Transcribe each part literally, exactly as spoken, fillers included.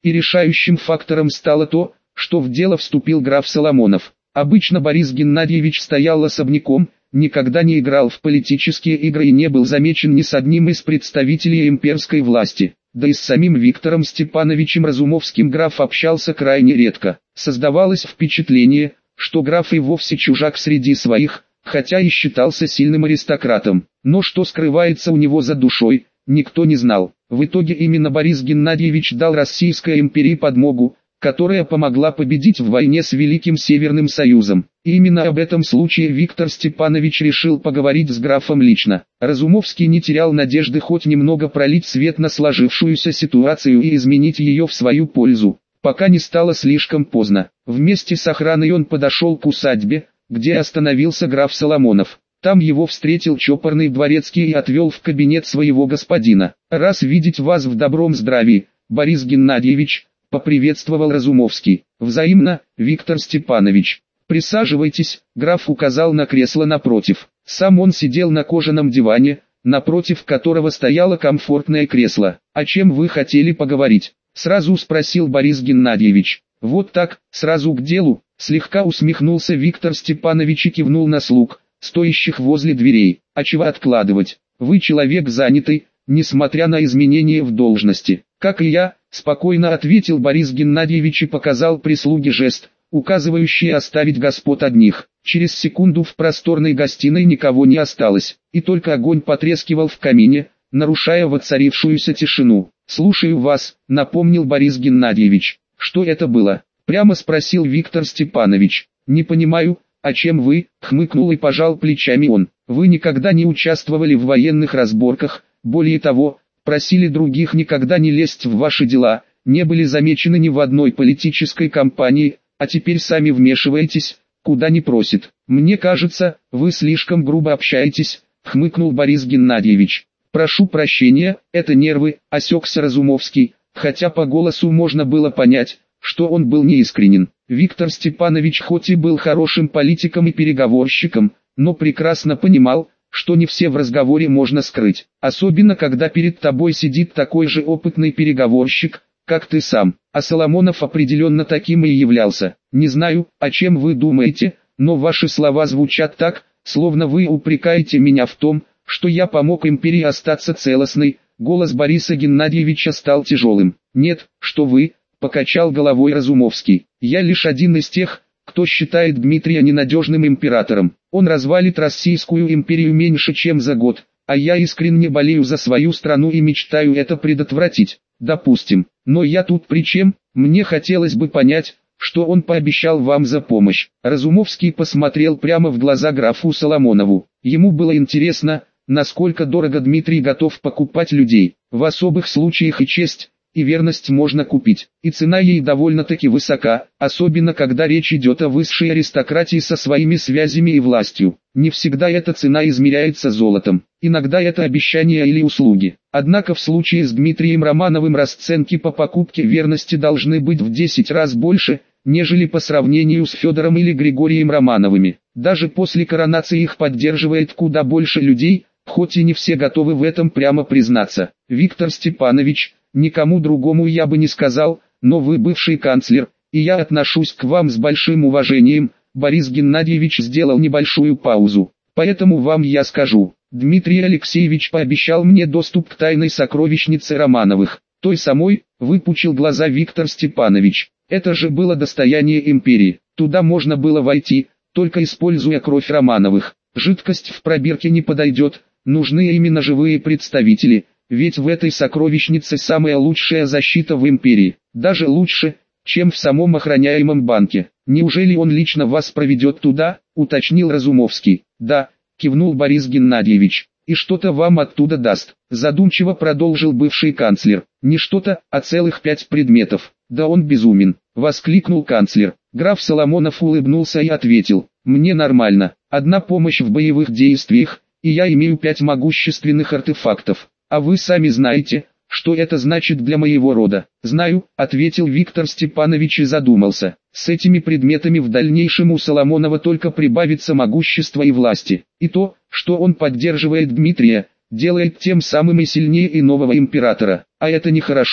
И решающим фактором стало то, что в дело вступил граф Соломонов. Обычно Борис Геннадьевич стоял особняком, никогда не играл в политические игры и не был замечен ни с одним из представителей имперской власти. Да и с самим Виктором Степановичем Разумовским граф общался крайне редко. Создавалось впечатление, что граф и вовсе чужак среди своих, хотя и считался сильным аристократом. Но что скрывается у него за душой, никто не знал. В итоге именно Борис Геннадьевич дал Российской империи подмогу, которая помогла победить в войне с Великим Северным Союзом. И именно об этом случае Виктор Степанович решил поговорить с графом лично. Разумовский не терял надежды хоть немного пролить свет на сложившуюся ситуацию и изменить ее в свою пользу, пока не стало слишком поздно. Вместе с охраной он подошел к усадьбе, где остановился граф Соломонов. Там его встретил чопорный дворецкий и отвел в кабинет своего господина. «Раз видеть вас в добром здравии, Борис Геннадьевич», — поприветствовал Разумовский. «Взаимно, Виктор Степанович. Присаживайтесь», — граф указал на кресло напротив. Сам он сидел на кожаном диване, напротив которого стояло комфортное кресло. «О чем вы хотели поговорить?» — сразу спросил Борис Геннадьевич. «Вот так, сразу к делу», — слегка усмехнулся Виктор Степанович и кивнул на слуг, стоящих возле дверей. «А чего откладывать? Вы человек занятый, несмотря на изменения в должности». «Как и я», — спокойно ответил Борис Геннадьевич и показал прислуге жест, указывающий оставить господ одних. Через секунду в просторной гостиной никого не осталось, и только огонь потрескивал в камине, нарушая воцарившуюся тишину. «Слушаю вас», — напомнил Борис Геннадьевич. «Что это было?» — прямо спросил Виктор Степанович. «Не понимаю, о чем вы?» — хмыкнул и пожал плечами он. «Вы никогда не участвовали в военных разборках, более того, просили других никогда не лезть в ваши дела, не были замечены ни в одной политической кампании, а теперь сами вмешиваетесь, куда не просит. Мне кажется, вы слишком грубо общаетесь», — хмыкнул Борис Геннадьевич. «Прошу прощения, это нервы», — осекся Разумовский, хотя по голосу можно было понять, что он был неискренен. Виктор Степанович хоть и был хорошим политиком и переговорщиком, но прекрасно понимал, что не все в разговоре можно скрыть, особенно когда перед тобой сидит такой же опытный переговорщик, как ты сам. А Соломонов определенно таким и являлся. «Не знаю, о чем вы думаете, но ваши слова звучат так, словно вы упрекаете меня в том, что я помог империи остаться целостной». Голос Бориса Геннадьевича стал тяжелым. «Нет, что вы», — покачал головой Разумовский. «Я лишь один из тех, кто считает Дмитрия ненадежным императором. Он развалит Российскую империю меньше чем за год, а я искренне болею за свою страну и мечтаю это предотвратить. Допустим, но я тут при чем? Мне хотелось бы понять, что он пообещал вам за помощь». Разумовский посмотрел прямо в глаза графу Соломонову. Ему было интересно, насколько дорого Дмитрий готов покупать людей. В особых случаях и честь, и верность можно купить, и цена ей довольно-таки высока, особенно когда речь идет о высшей аристократии со своими связями и властью. Не всегда эта цена измеряется золотом, иногда это обещания или услуги. Однако в случае с Дмитрием Романовым расценки по покупке верности должны быть в десять раз больше, нежели по сравнению с Федором или Григорием Романовыми. Даже после коронации их поддерживает куда больше людей, хоть и не все готовы в этом прямо признаться. «Виктор Степанович, никому другому я бы не сказал, но вы бывший канцлер, и я отношусь к вам с большим уважением». Борис Геннадьевич сделал небольшую паузу. «Поэтому вам я скажу. Дмитрий Алексеевич пообещал мне доступ к тайной сокровищнице Романовых, той самой», — выпучил глаза Виктор Степанович. «Это же было достояние империи. Туда можно было войти, только используя кровь Романовых. Жидкость в пробирке не подойдет, нужны именно живые представители. Ведь в этой сокровищнице самая лучшая защита в империи, даже лучше, чем в самом охраняемом банке. Неужели он лично вас проведет туда?» — уточнил Разумовский. «Да», — кивнул Борис Геннадьевич. «И что-то вам оттуда даст», — задумчиво продолжил бывший канцлер. «Не что-то, а целых пять предметов». «Да он безумен», — воскликнул канцлер. Граф Соломонов улыбнулся и ответил: «Мне нормально. Одна помощь в боевых действиях, и я имею пять могущественных артефактов. А вы сами знаете, что это значит для моего рода». «Знаю», — ответил Виктор Степанович и задумался. «С этими предметами в дальнейшем у Соломонова только прибавится могущества и власти. И то, что он поддерживает Дмитрия, делает тем самым и сильнее и нового императора. А это нехорошо.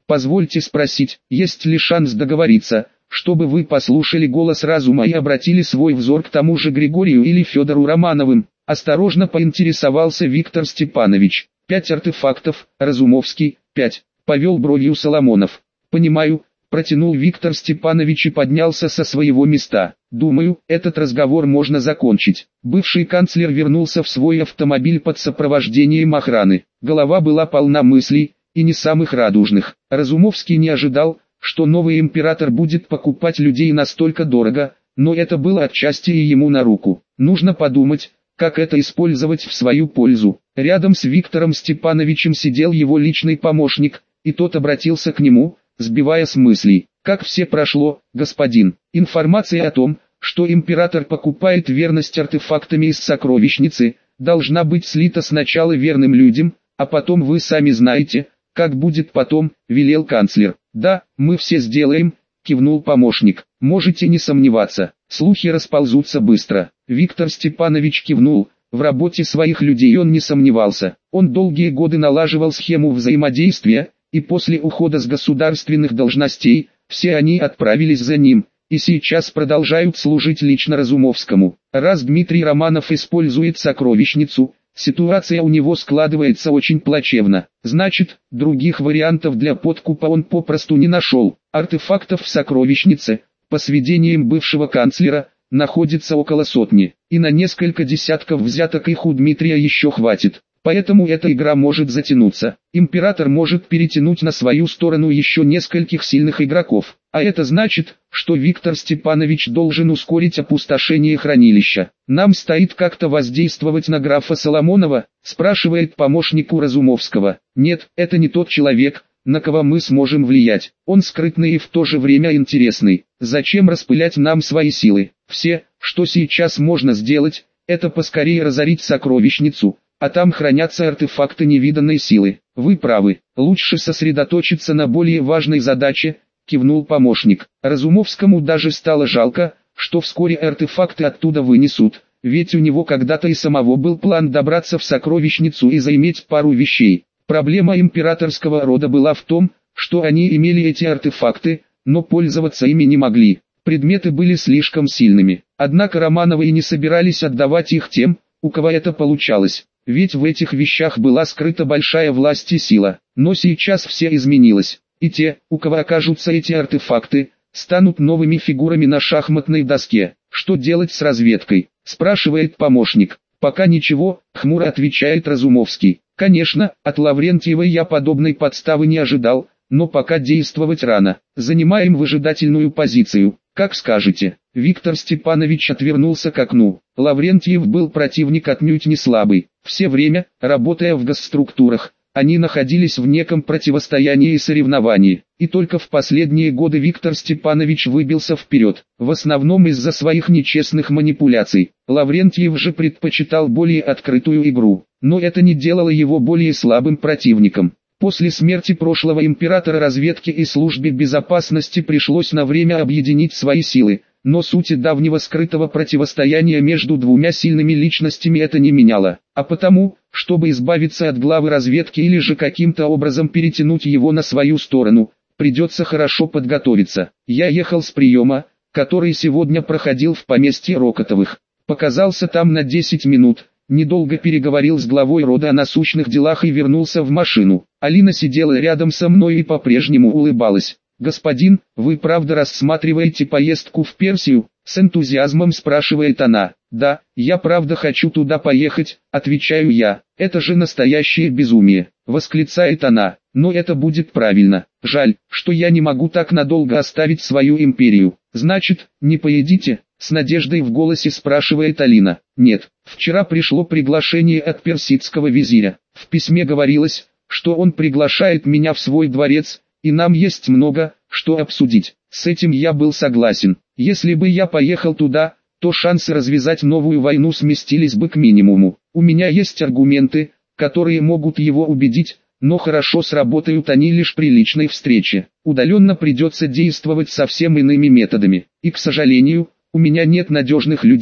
Позвольте спросить, есть ли шанс договориться, чтобы вы послушали голос разума и обратили свой взор к тому же Григорию или Федору Романовым? Осторожно поинтересовался Виктор Степанович. Пять артефактов, Разумовский, пять, повел бровью Соломонов. Понимаю, протянул Виктор Степанович и поднялся со своего места. Думаю, этот разговор можно закончить. Бывший канцлер вернулся в свой автомобиль под сопровождением охраны. Голова была полна мыслей, и не самых радужных. Разумовский не ожидал, что новый император будет покупать людей настолько дорого, но это было отчасти и ему на руку. Нужно подумать, как это использовать в свою пользу. Рядом с Виктором Степановичем сидел его личный помощник, и тот обратился к нему, сбивая с мыслей. Как все прошло, господин? Информация о том, что император покупает верность артефактами из сокровищницы, должна быть слита сначала верным людям, а потом вы сами знаете, как будет потом, велел канцлер. Да, мы все сделаем, кивнул помощник. Можете не сомневаться, слухи расползутся быстро. Виктор Степанович кивнул. В работе своих людей он не сомневался. Он долгие годы налаживал схему взаимодействия, и после ухода с государственных должностей, все они отправились за ним, и сейчас продолжают служить лично Разумовскому. Раз Дмитрий Романов использует сокровищницу, ситуация у него складывается очень плачевно. Значит, других вариантов для подкупа он попросту не нашел. Артефактов в сокровищнице, по сведениям бывшего канцлера, находится около сотни, и на несколько десятков взяток их у Дмитрия еще хватит. Поэтому эта игра может затянуться. Император может перетянуть на свою сторону еще нескольких сильных игроков. А это значит, что Виктор Степанович должен ускорить опустошение хранилища. Нам стоит как-то воздействовать на графа Соломонова, спрашивает помощник у Разумовского. Нет, это не тот человек, на кого мы сможем влиять. Он скрытный и в то же время интересный. Зачем распылять нам свои силы? Все, что сейчас можно сделать, это поскорее разорить сокровищницу, а там хранятся артефакты невиданной силы. Вы правы, лучше сосредоточиться на более важной задаче, кивнул помощник. Разумовскому даже стало жалко, что вскоре артефакты оттуда вынесут, ведь у него когда-то и самого был план добраться в сокровищницу и заиметь пару вещей. Проблема императорского рода была в том, что они имели эти артефакты, но пользоваться ими не могли. Предметы были слишком сильными, однако Романовы и не собирались отдавать их тем, у кого это получалось. Ведь в этих вещах была скрыта большая власть и сила. Но сейчас все изменилось, и те, у кого окажутся эти артефакты, станут новыми фигурами на шахматной доске. Что делать с разведкой? Спрашивает помощник. Пока ничего, хмуро отвечает Разумовский. Конечно, от Лаврентьева я подобной подставы не ожидал, но пока действовать рано. Занимаем выжидательную позицию, как скажете. Виктор Степанович отвернулся к окну. Лаврентьев был противник отнюдь не слабый. Все время, работая в госструктурах, они находились в неком противостоянии и соревновании. И только в последние годы Виктор Степанович выбился вперед, в основном из-за своих нечестных манипуляций. Лаврентьев же предпочитал более открытую игру, но это не делало его более слабым противником. После смерти прошлого императора разведке и службе безопасности пришлось на время объединить свои силы, но сути давнего скрытого противостояния между двумя сильными личностями это не меняло. А потому, чтобы избавиться от главы разведки или же каким-то образом перетянуть его на свою сторону, придется хорошо подготовиться. Я ехал с приема, который сегодня проходил в поместье Рокотовых. Показался там на десять минут. Недолго переговорил с главой рода о насущных делах и вернулся в машину. Алина сидела рядом со мной и по-прежнему улыбалась. «Господин, вы правда рассматриваете поездку в Персию?» — с энтузиазмом спрашивает она. «Да, я правда хочу туда поехать», — отвечаю я. «Это же настоящее безумие», — восклицает она. «Но это будет правильно. Жаль, что я не могу так надолго оставить свою империю». «Значит, не поедите?» — с надеждой в голосе спрашивает Алина. «Нет, вчера пришло приглашение от персидского визиря. В письме говорилось, что он приглашает меня в свой дворец, и нам есть много, что обсудить. С этим я был согласен. Если бы я поехал туда, то шансы развязать новую войну сместились бы к минимуму. У меня есть аргументы, которые могут его убедить, но хорошо сработают они лишь при личной встрече. Удаленно придется действовать совсем иными методами. И, к сожалению, у меня нет надежных людей,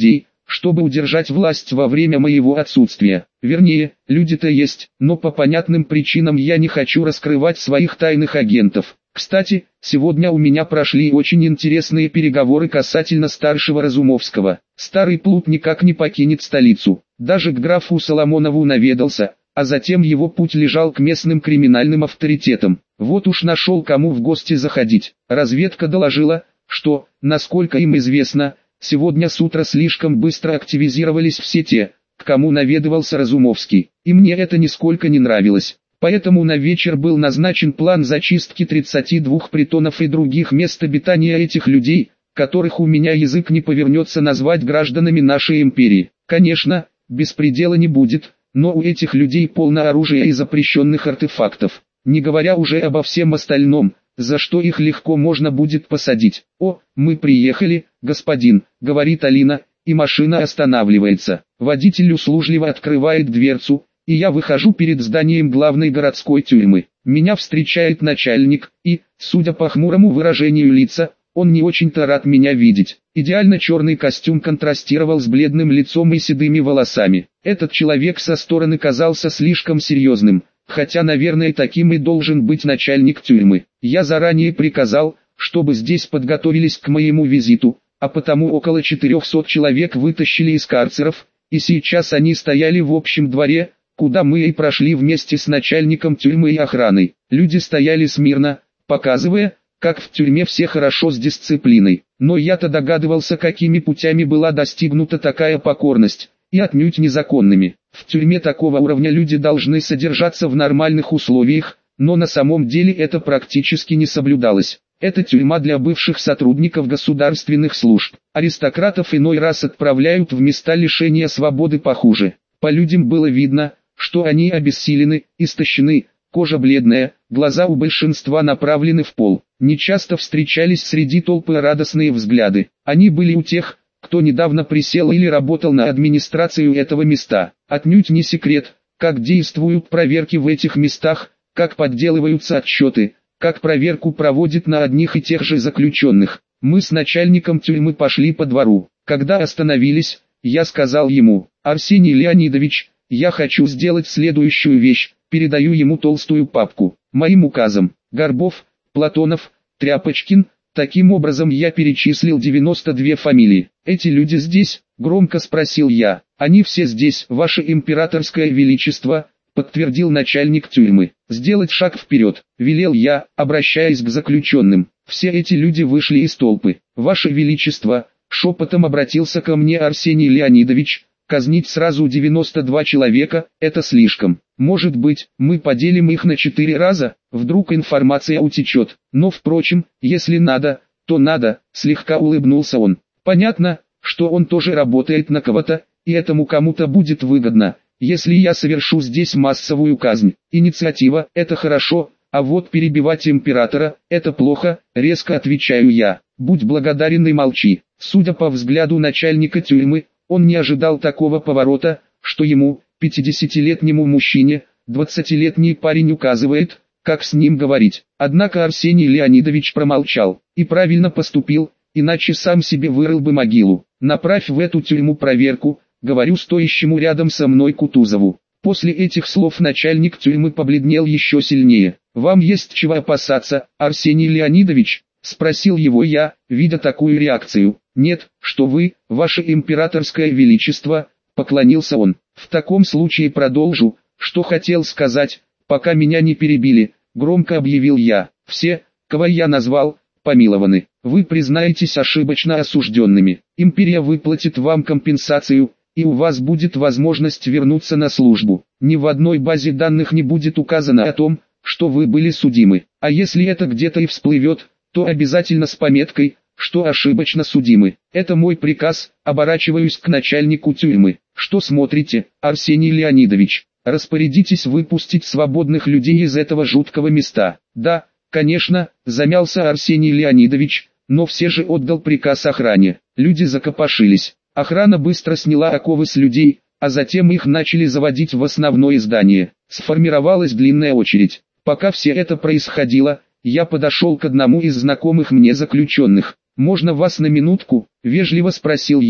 чтобы удержать власть во время моего отсутствия. Вернее, люди-то есть, но по понятным причинам я не хочу раскрывать своих тайных агентов. Кстати, сегодня у меня прошли очень интересные переговоры касательно старшего Разумовского. Старый плут никак не покинет столицу. Даже к графу Соломонову наведался, а затем его путь лежал к местным криминальным авторитетам. Вот уж нашел кому в гости заходить. Разведка доложила, что, насколько им известно, сегодня с утра слишком быстро активизировались все те, к кому наведывался Разумовский. И мне это нисколько не нравилось. Поэтому на вечер был назначен план зачистки тридцати двух притонов и других мест обитания этих людей, которых у меня язык не повернется назвать гражданами нашей империи. Конечно, беспредела не будет, но у этих людей полно оружия и запрещенных артефактов, не говоря уже обо всем остальном, за что их легко можно будет посадить. «О, мы приехали, господин», — говорит Алина, и машина останавливается. Водитель услужливо открывает дверцу, и я выхожу перед зданием главной городской тюрьмы. Меня встречает начальник, и, судя по хмурому выражению лица, он не очень-то рад меня видеть. Идеально черный костюм контрастировал с бледным лицом и седыми волосами. Этот человек со стороны казался слишком серьезным, хотя, наверное, таким и должен быть начальник тюрьмы. Я заранее приказал, чтобы здесь подготовились к моему визиту, а потому около четырехсот человек вытащили из карцеров, и сейчас они стояли в общем дворе, куда мы и прошли вместе с начальником тюрьмы и охраной. Люди стояли смирно, показывая, как в тюрьме все хорошо с дисциплиной. Но я-то догадывался, какими путями была достигнута такая покорность, и отнюдь незаконными. В тюрьме такого уровня люди должны содержаться в нормальных условиях, но на самом деле это практически не соблюдалось. Это тюрьма для бывших сотрудников государственных служб. Аристократов иной раз отправляют в места лишения свободы похуже. По людям было видно, что они обессилены, истощены, кожа бледная, глаза у большинства направлены в пол. Нечасто встречались среди толпы радостные взгляды. Они были у тех, кто недавно присел или работал на администрацию этого места. Отнюдь не секрет, как действуют проверки в этих местах, как подделываются отчеты, как проверку проводят на одних и тех же заключенных. Мы с начальником тюрьмы пошли по двору. Когда остановились, я сказал ему: «Арсений Леонидович, я хочу сделать следующую вещь». Передаю ему толстую папку. Моим указом: Горбов, Платонов, Тряпочкин. Таким образом я перечислил девяносто две фамилии. «Эти люди здесь?» — громко спросил я. «Они все здесь, ваше императорское величество», — подтвердил начальник тюрьмы. «Сделать шаг вперед», — велел я, обращаясь к заключенным. Все эти люди вышли из толпы. «Ваше величество», — шепотом обратился ко мне Арсений Леонидович, — «казнить сразу девяносто два человека — это слишком. Может быть, мы поделим их на четыре раза, вдруг информация утечет. Но впрочем, если надо, то надо», — слегка улыбнулся он. «Понятно, что он тоже работает на кого-то, и этому кому-то будет выгодно, если я совершу здесь массовую казнь. Инициатива — это хорошо, а вот перебивать императора — это плохо», — резко отвечаю я. «Будь благодарен и молчи». Судя по взгляду начальника тюрьмы, он не ожидал такого поворота, что ему, пятидесятилетнему мужчине, двадцатилетний парень указывает, как с ним говорить. Однако Арсений Леонидович промолчал, и правильно поступил, иначе сам себе вырыл бы могилу. «Направь в эту тюрьму проверку», — говорю стоящему рядом со мной Кутузову. После этих слов начальник тюрьмы побледнел еще сильнее. «Вам есть чего опасаться, Арсений Леонидович?» — спросил его я, видя такую реакцию. «Нет, что вы, ваше императорское величество», — поклонился он. «В таком случае продолжу, что хотел сказать, пока меня не перебили», — громко объявил я. «Все, кого я назвал, помилованы. Вы признаетесь ошибочно осужденными. Империя выплатит вам компенсацию, и у вас будет возможность вернуться на службу. Ни в одной базе данных не будет указано о том, что вы были судимы. А если это где-то и всплывет, то обязательно с пометкой, что ошибочно судимы. Это мой приказ». Оборачиваюсь к начальнику тюрьмы. «Что смотрите, Арсений Леонидович? Распорядитесь выпустить свободных людей из этого жуткого места». «Да, конечно», — замялся Арсений Леонидович, но все же отдал приказ охране. Люди закопошились. Охрана быстро сняла оковы с людей, а затем их начали заводить в основное здание. Сформировалась длинная очередь. Пока все это происходило, я подошел к одному из знакомых мне заключенных. «Можно вас на минутку?» — вежливо спросил я.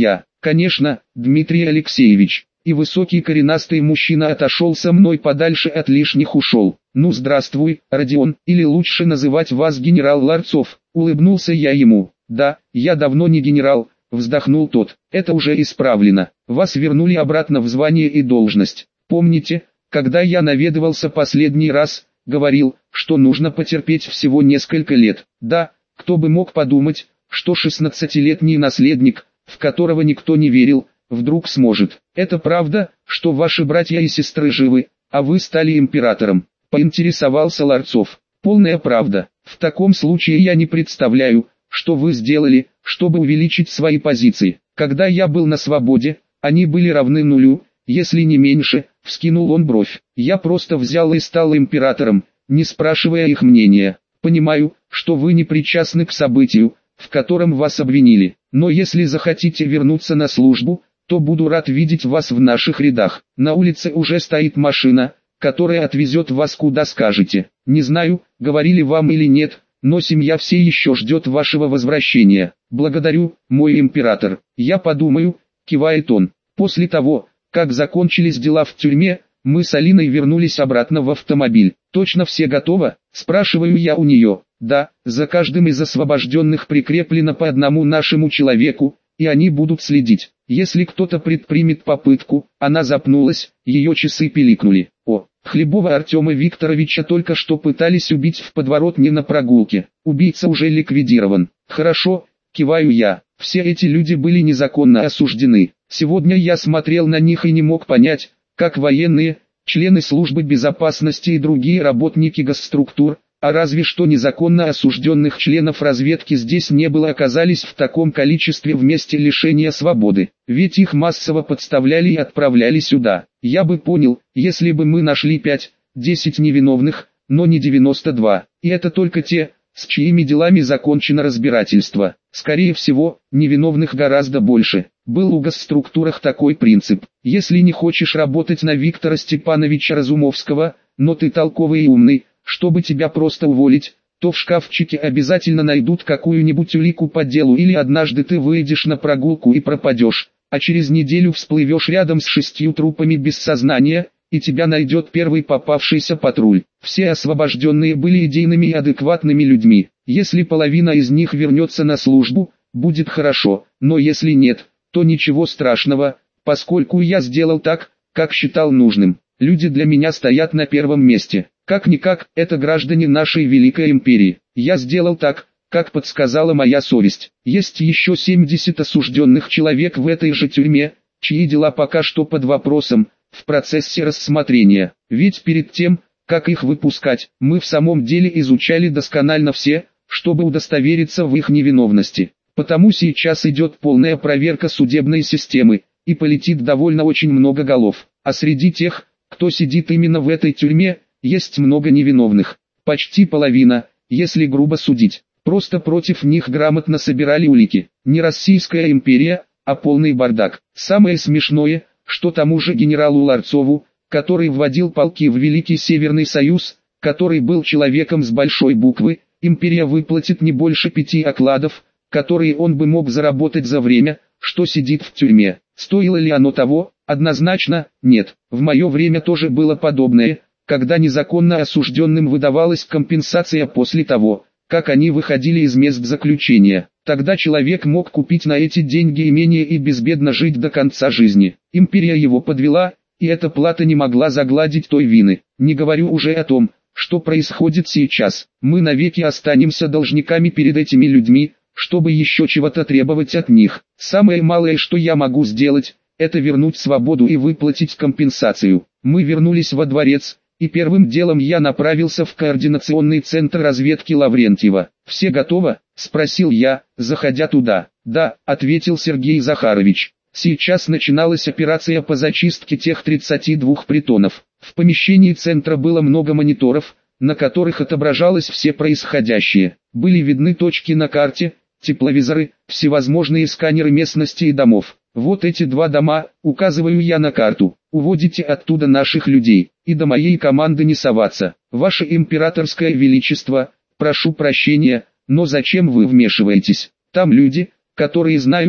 Конечно, Дмитрий Алексеевич. И высокий коренастый мужчина отошел со мной подальше от лишних ушел. Ну здравствуй, Родион, или лучше называть вас генерал Ларцов, улыбнулся я ему. Да, я давно не генерал, вздохнул тот. Это уже исправлено. Вас вернули обратно в звание и должность. Помните, когда я наведывался последний раз, говорил, что нужно потерпеть всего несколько лет. Да, кто бы мог подумать, что шестнадцатилетний наследник, в которого никто не верил, вдруг сможет. Это правда, что ваши братья и сестры живы, а вы стали императором? Поинтересовался Ларцов. Полная правда. В таком случае я не представляю, что вы сделали, чтобы увеличить свои позиции. Когда я был на свободе, они были равны нулю, если не меньше, вскинул он бровь. Я просто взял и стал императором, не спрашивая их мнения. Понимаю, что вы не причастны к событию, в котором вас обвинили, но если захотите вернуться на службу, то буду рад видеть вас в наших рядах. На улице уже стоит машина, которая отвезет вас куда скажете. Не знаю, говорили вам или нет, но семья все еще ждет вашего возвращения. Благодарю, мой император. Я подумаю, кивает он. После того, как закончились дела в тюрьме, мы с Алиной вернулись обратно в автомобиль. Точно все готово? Спрашиваю я у нее. Да, за каждым из освобожденных прикреплено по одному нашему человеку, и они будут следить. Если кто-то предпримет попытку, она запнулась, ее часы пиликнули. О, Хлебова Артема Викторовича только что пытались убить в подворотне на прогулке. Убийца уже ликвидирован. Хорошо, киваю я. Все эти люди были незаконно осуждены. Сегодня я смотрел на них и не мог понять, как военные, члены службы безопасности и другие работники госструктур, а разве что незаконно осужденных членов разведки здесь не было, оказались в таком количестве в месте лишения свободы. Ведь их массово подставляли и отправляли сюда. Я бы понял, если бы мы нашли пять-десять невиновных, но не девяносто два. И это только те, с чьими делами закончено разбирательство. Скорее всего, невиновных гораздо больше. Был у госструктурах такой принцип. Если не хочешь работать на Виктора Степановича Разумовского, но ты толковый и умный, чтобы тебя просто уволить, то в шкафчике обязательно найдут какую-нибудь улику по делу, или однажды ты выйдешь на прогулку и пропадешь, а через неделю всплывешь рядом с шестью трупами без сознания, и тебя найдет первый попавшийся патруль. Все освобожденные были идейными и адекватными людьми. Если половина из них вернется на службу, будет хорошо, но если нет, то ничего страшного, поскольку я сделал так, как считал нужным. Люди для меня стоят на первом месте. Как-никак, это граждане нашей великой империи. Я сделал так, как подсказала моя совесть. Есть еще семьдесят осужденных человек в этой же тюрьме, чьи дела пока что под вопросом, в процессе рассмотрения. Ведь перед тем, как их выпускать, мы в самом деле изучали досконально все, чтобы удостовериться в их невиновности. Потому сейчас идет полная проверка судебной системы, и полетит довольно очень много голов. А среди тех, кто сидит именно в этой тюрьме, есть много невиновных. Почти половина, если грубо судить. Просто против них грамотно собирали улики. Не Российская империя, а полный бардак. Самое смешное, что тому же генералу Ларцову, который вводил полки в Великий Северный Союз, который был человеком с большой буквы, империя выплатит не больше пяти окладов, которые он бы мог заработать за время, что сидит в тюрьме. Стоило ли оно того? Однозначно, нет. В мое время тоже было подобное, когда незаконно осужденным выдавалась компенсация после того, как они выходили из мест заключения. Тогда человек мог купить на эти деньги имение и безбедно жить до конца жизни. Империя его подвела, и эта плата не могла загладить той вины. Не говорю уже о том, что происходит сейчас. Мы навеки останемся должниками перед этими людьми, чтобы еще чего-то требовать от них. Самое малое, что я могу сделать, это вернуть свободу и выплатить компенсацию. Мы вернулись во дворец, и первым делом я направился в координационный центр разведки Лаврентьева. «Все готово?» – спросил я, заходя туда. «Да», – ответил Сергей Захарович. Сейчас начиналась операция по зачистке тех тридцати двух притонов. В помещении центра было много мониторов, на которых отображалось все происходящее. Были видны точки на карте, тепловизоры, всевозможные сканеры местности и домов. Вот эти два дома, указываю я на карту. Уводите оттуда наших людей, и до моей команды не соваться. Ваше императорское величество, прошу прощения, но зачем вы вмешиваетесь? Там люди, которые знают,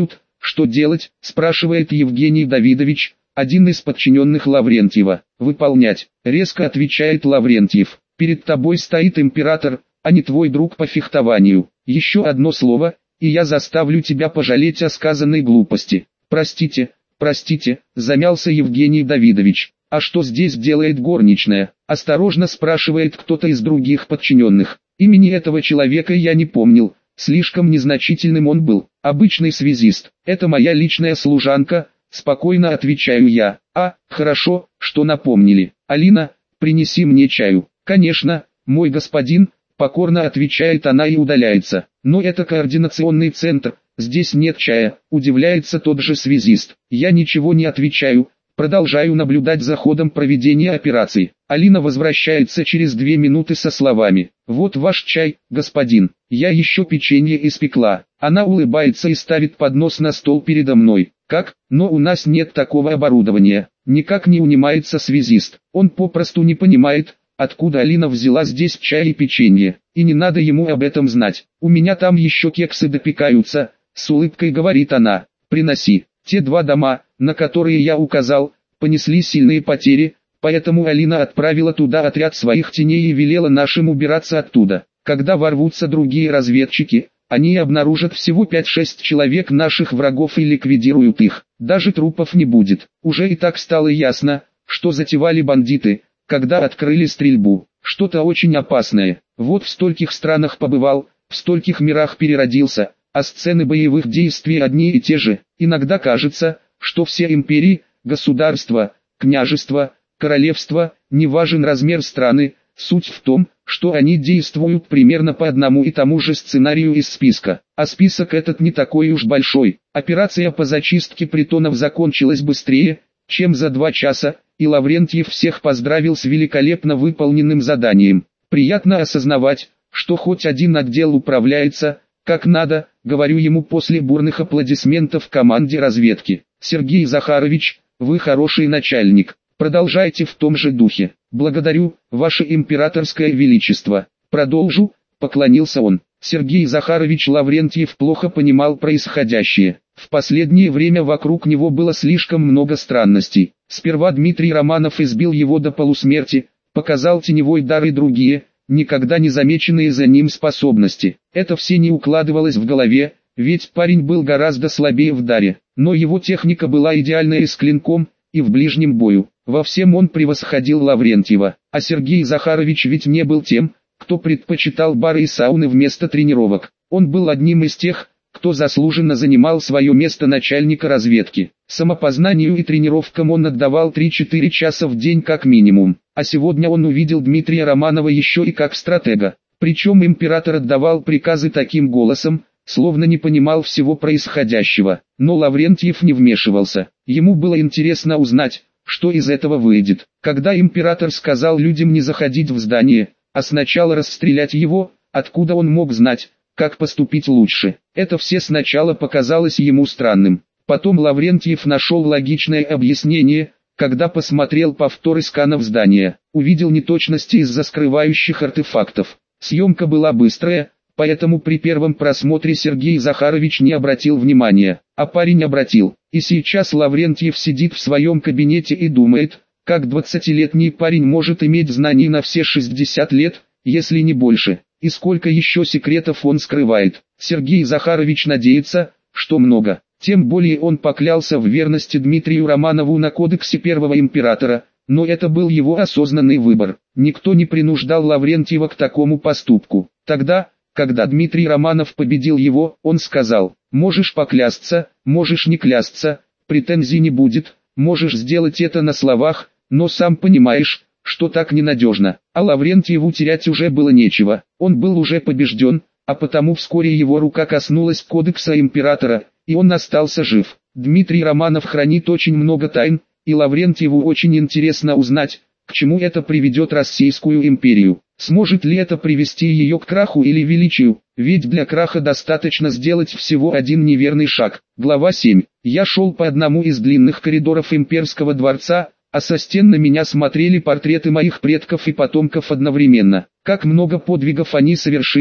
«Что делать?» – спрашивает Евгений Давидович, один из подчиненных Лаврентьева. «Выполнять», – резко отвечает Лаврентьев. «Перед тобой стоит император, а не твой друг по фехтованию. Еще одно слово, и я заставлю тебя пожалеть о сказанной глупости». «Простите, простите», – замялся Евгений Давидович. «А что здесь делает горничная?» – осторожно спрашивает кто-то из других подчиненных. Имени этого человека я не помнил, слишком незначительным он был. «Обычный связист, это моя личная служанка», – спокойно отвечаю я. «А, хорошо, что напомнили. Алина, принеси мне чаю». «Конечно, мой господин», – покорно отвечает она и удаляется. «Но это координационный центр, здесь нет чая», – удивляется тот же связист. Я ничего не отвечаю, продолжаю наблюдать за ходом проведения операции. Алина возвращается через две минуты со словами: «Вот ваш чай, господин, я еще печенье испекла». Она улыбается и ставит поднос на стол передо мной. «Как? Но у нас нет такого оборудования». Никак не унимается связист. Он попросту не понимает, откуда Алина взяла здесь чай и печенье. И не надо ему об этом знать. «У меня там еще кексы допекаются», — с улыбкой говорит она. «Приноси». Те два дома, на которые я указал, понесли сильные потери, поэтому Алина отправила туда отряд своих теней и велела нашим убираться оттуда. Когда ворвутся другие разведчики, они обнаружат всего пять-шесть человек наших врагов и ликвидируют их. Даже трупов не будет. Уже и так стало ясно, что затевали бандиты, когда открыли стрельбу. Что-то очень опасное. Вот в стольких странах побывал, в стольких мирах переродился, а сцены боевых действий одни и те же. Иногда кажется, что все империи, государства, княжества, королевства, не важен размер страны, суть в том, что они действуют примерно по одному и тому же сценарию из списка. А список этот не такой уж большой. Операция по зачистке притонов закончилась быстрее, чем за два часа, и Лаврентьев всех поздравил с великолепно выполненным заданием. Приятно осознавать, что хоть один отдел управляется как надо, говорю ему после бурных аплодисментов команде разведки. «Сергей Захарович, вы хороший начальник. Продолжайте в том же духе». «Благодарю, ваше императорское величество». «Продолжу», — поклонился он. Сергей Захарович Лаврентьев плохо понимал происходящее. В последнее время вокруг него было слишком много странностей. Сперва Дмитрий Романов избил его до полусмерти, показал теневой дар и другие, никогда не замеченные за ним способности. Это все не укладывалось в голове, ведь парень был гораздо слабее в даре. Но его техника была идеальная и с клинком, и в ближнем бою. Во всем он превосходил Лаврентьева. А Сергей Захарович ведь не был тем, кто предпочитал бары и сауны вместо тренировок. Он был одним из тех, кто заслуженно занимал свое место начальника разведки. Самопознанию и тренировкам он отдавал три-четыре часа в день как минимум. А сегодня он увидел Дмитрия Романова еще и как стратега. Причем император отдавал приказы таким голосом, словно не понимал всего происходящего. Но Лаврентьев не вмешивался. Ему было интересно узнать, что из этого выйдет. Когда император сказал людям не заходить в здание, а сначала расстрелять его, откуда он мог знать, как поступить лучше? Это все сначала показалось ему странным. Потом Лаврентьев нашел логичное объяснение, когда посмотрел повторы сканов здания. Увидел неточности из-за скрывающих артефактов. Съемка была быстрая, поэтому при первом просмотре Сергей Захарович не обратил внимания, а парень обратил. И сейчас Лаврентьев сидит в своем кабинете и думает, как двадцатилетний парень может иметь знаний на все шестьдесят лет, если не больше, и сколько еще секретов он скрывает. Сергей Захарович надеется, что много. Тем более он поклялся в верности Дмитрию Романову на кодексе первого императора, но это был его осознанный выбор. Никто не принуждал Лаврентьева к такому поступку. Тогда, когда Дмитрий Романов победил его, он сказал: «Можешь поклясться, можешь не клясться, претензий не будет, можешь сделать это на словах, но сам понимаешь, что так ненадежно». А Лаврентьеву терять уже было нечего, он был уже побежден, а потому вскоре его рука коснулась кодекса императора, и он остался жив. Дмитрий Романов хранит очень много тайн, и Лаврентьеву очень интересно узнать, к чему это приведет Российскую империю. Сможет ли это привести ее к краху или величию, ведь для краха достаточно сделать всего один неверный шаг. Глава семь. Я шел по одному из длинных коридоров имперского дворца, а со стен на меня смотрели портреты моих предков и потомков одновременно. Как много подвигов они совершили,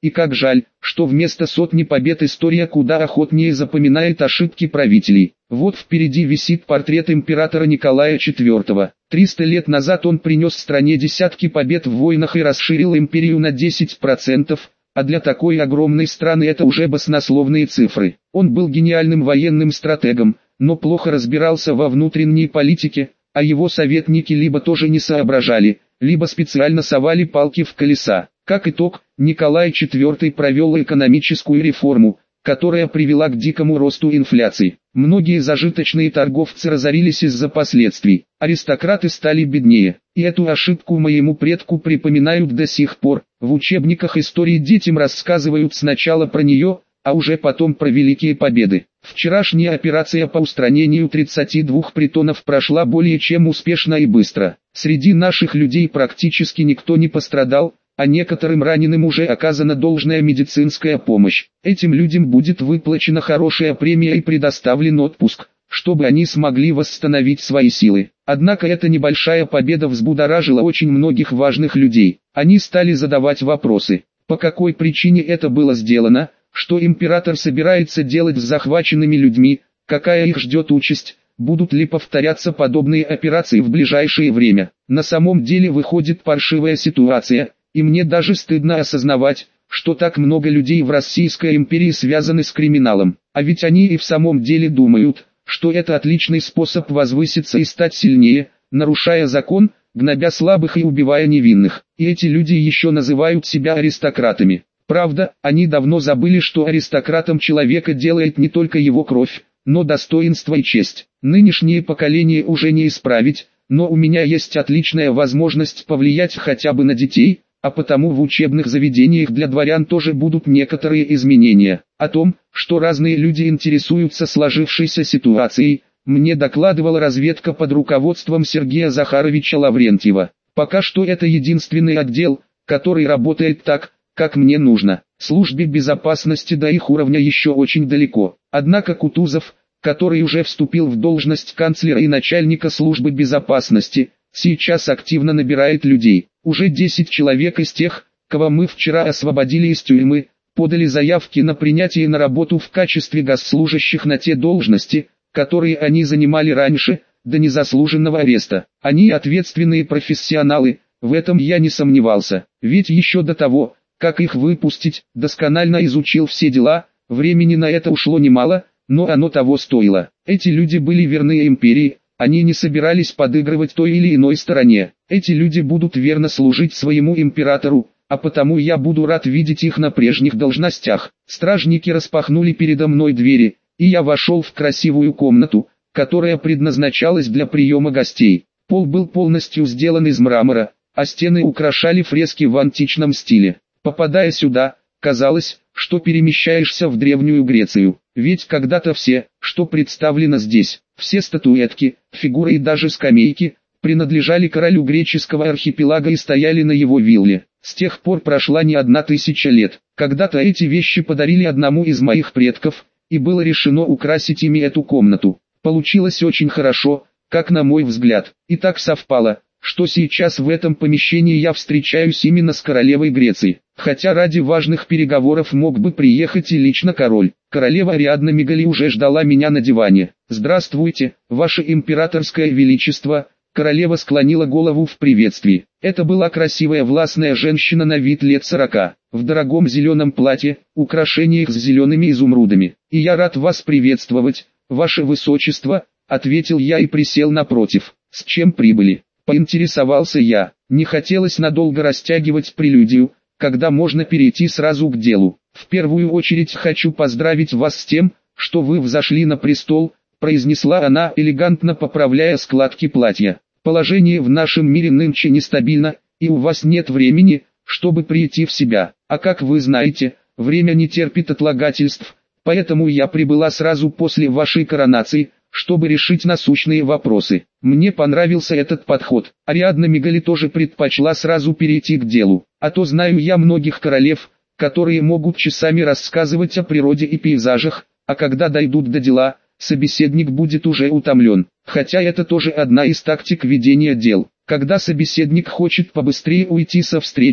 И как жаль, что вместо сотни побед история куда охотнее запоминает ошибки правителей. Вот впереди висит портрет императора Николая четвёртого. триста лет назад он принес стране десятки побед в войнах и расширил империю на десять процентов, а для такой огромной страны это уже баснословные цифры. Он был гениальным военным стратегом, но плохо разбирался во внутренней политике, а его советники либо тоже не соображали, либо специально совали палки в колеса. Как итог, Николай четвёртый провел экономическую реформу, которая привела к дикому росту инфляции. Многие зажиточные торговцы разорились из-за последствий, аристократы стали беднее. И эту ошибку моему предку припоминают до сих пор. В учебниках истории детям рассказывают сначала про нее, а уже потом про великие победы. Вчерашняя операция по устранению тридцати двух притонов прошла более чем успешно и быстро. Среди наших людей практически никто не пострадал, а некоторым раненым уже оказана должная медицинская помощь. Этим людям будет выплачена хорошая премия и предоставлен отпуск, чтобы они смогли восстановить свои силы. Однако эта небольшая победа взбудоражила очень многих важных людей. Они стали задавать вопросы, по какой причине это было сделано, что император собирается делать с захваченными людьми, какая их ждет участь, будут ли повторяться подобные операции в ближайшее время. На самом деле выходит паршивая ситуация, и мне даже стыдно осознавать, что так много людей в Российской империи связаны с криминалом. А ведь они и в самом деле думают, что это отличный способ возвыситься и стать сильнее, нарушая закон, гнобя слабых и убивая невинных. И эти люди еще называют себя аристократами. Правда, они давно забыли, что аристократом человека делает не только его кровь, но достоинство и честь. Нынешнее поколение уже не исправить, но у меня есть отличная возможность повлиять хотя бы на детей, а потому в учебных заведениях для дворян тоже будут некоторые изменения. О том, что разные люди интересуются сложившейся ситуацией, мне докладывала разведка под руководством Сергея Захаровича Лаврентьева. Пока что это единственный отдел, который работает так, как мне нужно. Службе безопасности до их уровня еще очень далеко. Однако Кутузов, который уже вступил в должность канцлера и начальника службы безопасности, сейчас активно набирает людей. Уже десять человек из тех, кого мы вчера освободили из тюрьмы, подали заявки на принятие на работу в качестве госслужащих на те должности, которые они занимали раньше, до незаслуженного ареста. Они ответственные профессионалы, в этом я не сомневался. Ведь еще до того, как их выпустить, досконально изучил все дела, времени на это ушло немало, но оно того стоило. Эти люди были верны империи, они не собирались подыгрывать той или иной стороне. Эти люди будут верно служить своему императору, а потому я буду рад видеть их на прежних должностях. Стражники распахнули передо мной двери, и я вошел в красивую комнату, которая предназначалась для приема гостей. Пол был полностью сделан из мрамора, а стены украшали фрески в античном стиле. Попадая сюда, казалось, что перемещаешься в Древнюю Грецию. Ведь когда-то все, что представлено здесь, все статуэтки, фигуры и даже скамейки, принадлежали королю греческого архипелага и стояли на его вилле. С тех пор прошла не одна тысяча лет. Когда-то эти вещи подарили одному из моих предков, и было решено украсить ими эту комнату. Получилось очень хорошо, как на мой взгляд. И так совпало, что сейчас в этом помещении я встречаюсь именно с королевой Греции. Хотя ради важных переговоров мог бы приехать и лично король. Королева Ариадна Мигали уже ждала меня на диване. «Здравствуйте, ваше императорское величество», королева склонила голову в приветствии. Это была красивая властная женщина на вид лет сорока, в дорогом зеленом платье, украшениях с зелеными изумрудами. «И я рад вас приветствовать, ваше высочество», ответил я и присел напротив. «С чем прибыли?» Поинтересовался я. Не хотелось надолго растягивать прелюдию, когда можно перейти сразу к делу. «В первую очередь хочу поздравить вас с тем, что вы взошли на престол», произнесла она, элегантно поправляя складки платья. «Положение в нашем мире нынче нестабильно, и у вас нет времени, чтобы прийти в себя. А как вы знаете, время не терпит отлагательств, поэтому я прибыла сразу после вашей коронации, чтобы решить насущные вопросы». Мне понравился этот подход. Ариадна Мигали тоже предпочла сразу перейти к делу. А то знаю я многих королев, которые могут часами рассказывать о природе и пейзажах, а когда дойдут до дела, собеседник будет уже утомлен. Хотя это тоже одна из тактик ведения дел. Когда собеседник хочет побыстрее уйти со встречи,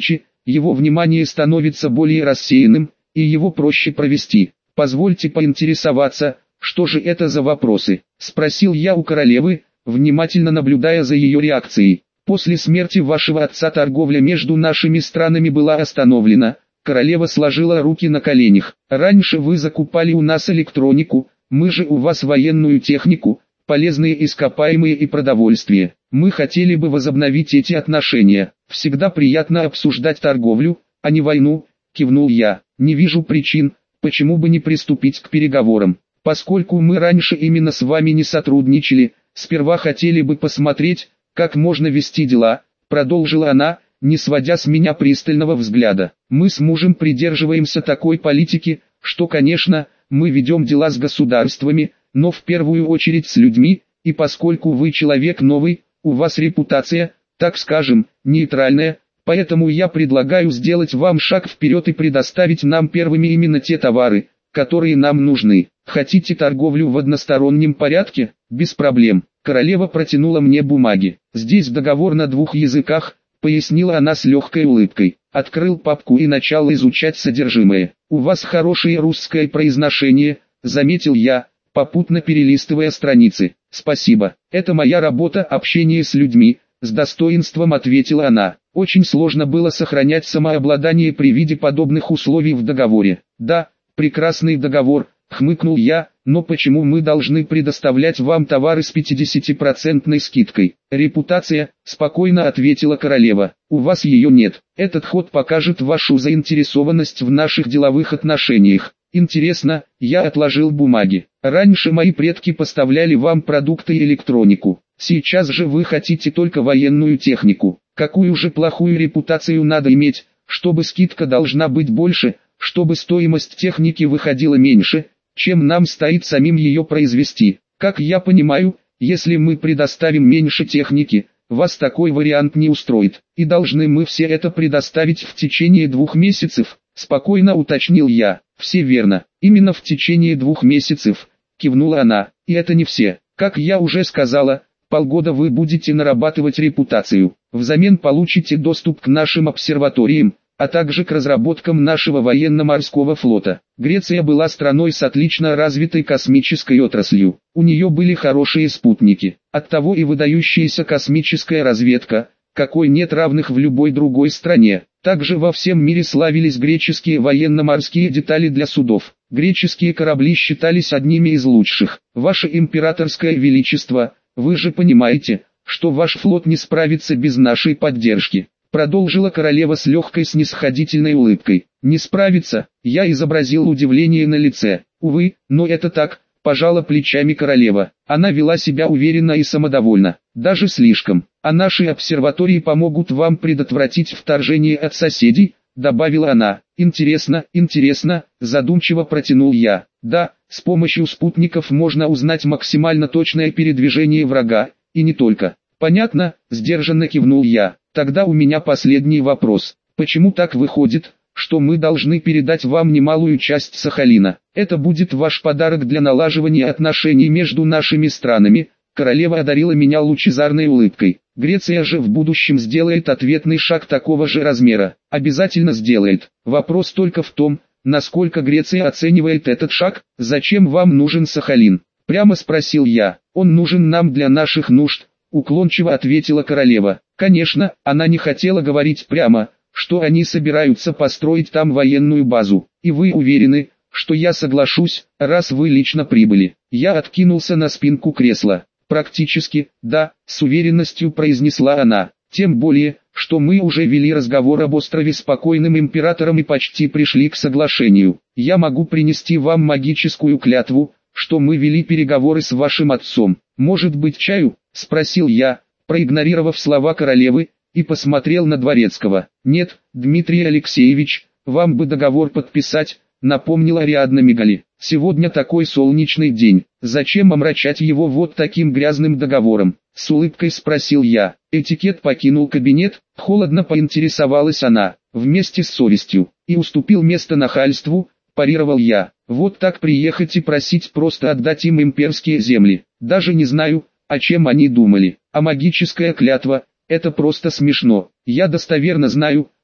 его внимание становится более рассеянным, и его проще провести. «Позвольте поинтересоваться, что же это за вопросы?» – спросил я у королевы, внимательно наблюдая за ее реакцией. «После смерти вашего отца торговля между нашими странами была остановлена». Королева сложила руки на коленях. «Раньше вы закупали у нас электронику, мы же у вас военную технику, полезные ископаемые и продовольствие. Мы хотели бы возобновить эти отношения. Всегда приятно обсуждать торговлю, а не войну», – кивнул я. «Не вижу причин, почему бы не приступить к переговорам. Поскольку мы раньше именно с вами не сотрудничали, сперва хотели бы посмотреть, как можно вести дела», – продолжила она, не сводя с меня пристального взгляда. «Мы с мужем придерживаемся такой политики, что, конечно, мы ведем дела с государствами, но в первую очередь с людьми, и поскольку вы человек новый, у вас репутация, так скажем, нейтральная, поэтому я предлагаю сделать вам шаг вперед и предоставить нам первыми именно те товары, которые нам нужны. Хотите торговлю в одностороннем порядке? Без проблем». Королева протянула мне бумаги. «Здесь договор на двух языках», — пояснила она с легкой улыбкой. Открыл папку и начал изучать содержимое. «У вас хорошее русское произношение», — заметил я, попутно перелистывая страницы. «Спасибо. Это моя работа, общение с людьми», — с достоинством ответила она. «Очень сложно было сохранять самообладание при виде подобных условий в договоре». «Да, прекрасный договор», — хмыкнул я, «но почему мы должны предоставлять вам товары с пятидесятипроцентной скидкой?» «Репутация», — спокойно ответила королева. «У вас ее нет. Этот ход покажет вашу заинтересованность в наших деловых отношениях. Интересно», — я отложил бумаги. «Раньше мои предки поставляли вам продукты и электронику. Сейчас же вы хотите только военную технику. Какую же плохую репутацию надо иметь, чтобы скидка должна быть больше, чтобы стоимость техники выходила меньше, чем нам стоит самим ее произвести? Как я понимаю, если мы предоставим меньше техники, вас такой вариант не устроит, и должны мы все это предоставить в течение двух месяцев», — спокойно уточнил я. «Все верно, именно в течение двух месяцев», — кивнула она. «И это не все. Как я уже сказала, полгода вы будете нарабатывать репутацию, взамен получите доступ к нашим обсерваториям, а также к разработкам нашего военно-морского флота». Греция была страной с отлично развитой космической отраслью. У нее были хорошие спутники. Оттого и выдающаяся космическая разведка, какой нет равных в любой другой стране. Также во всем мире славились греческие военно-морские детали для судов. Греческие корабли считались одними из лучших. «Ваше императорское величество, вы же понимаете, что ваш флот не справится без нашей поддержки», — продолжила королева с легкой снисходительной улыбкой. «Не справится?» — я изобразил удивление на лице. «Увы, но это так», — пожала плечами королева. Она вела себя уверенно и самодовольно, даже слишком. «А наши обсерватории помогут вам предотвратить вторжение от соседей», — добавила она. «Интересно, интересно», — задумчиво протянул я. «Да, с помощью спутников можно узнать максимально точное передвижение врага, и не только». «Понятно», — сдержанно кивнул я. «Тогда у меня последний вопрос. Почему так выходит, что мы должны передать вам немалую часть Сахалина? Это будет ваш подарок для налаживания отношений между нашими странами». Королева одарила меня лучезарной улыбкой. «Греция же в будущем сделает ответный шаг такого же размера. Обязательно сделает. Вопрос только в том, насколько Греция оценивает этот шаг. Зачем вам нужен Сахалин?» Прямо спросил я. «Он нужен нам для наших нужд», — уклончиво ответила королева. Конечно, она не хотела говорить прямо, что они собираются построить там военную базу. «И вы уверены, что я соглашусь, раз вы лично прибыли?» Я откинулся на спинку кресла. «Практически, да», — с уверенностью произнесла она. «Тем более, что мы уже вели разговор об острове с покойным императором и почти пришли к соглашению. Я могу принести вам магическую клятву, что мы вели переговоры с вашим отцом. Может быть, чаю?» — спросил я, проигнорировав слова королевы, и посмотрел на Дворецкого. «Нет, Дмитрий Алексеевич, вам бы договор подписать», — напомнила Ариадна Мигали. «Сегодня такой солнечный день, зачем омрачать его вот таким грязным договором?» С улыбкой спросил я. Этикет покинул кабинет, холодно поинтересовалась она, вместе с совестью, и уступил место нахальству, парировал я. «Вот так приехать и просить просто отдать им имперские земли. Даже не знаю, о чем они думали. А магическая клятва — это просто смешно. Я достоверно знаю,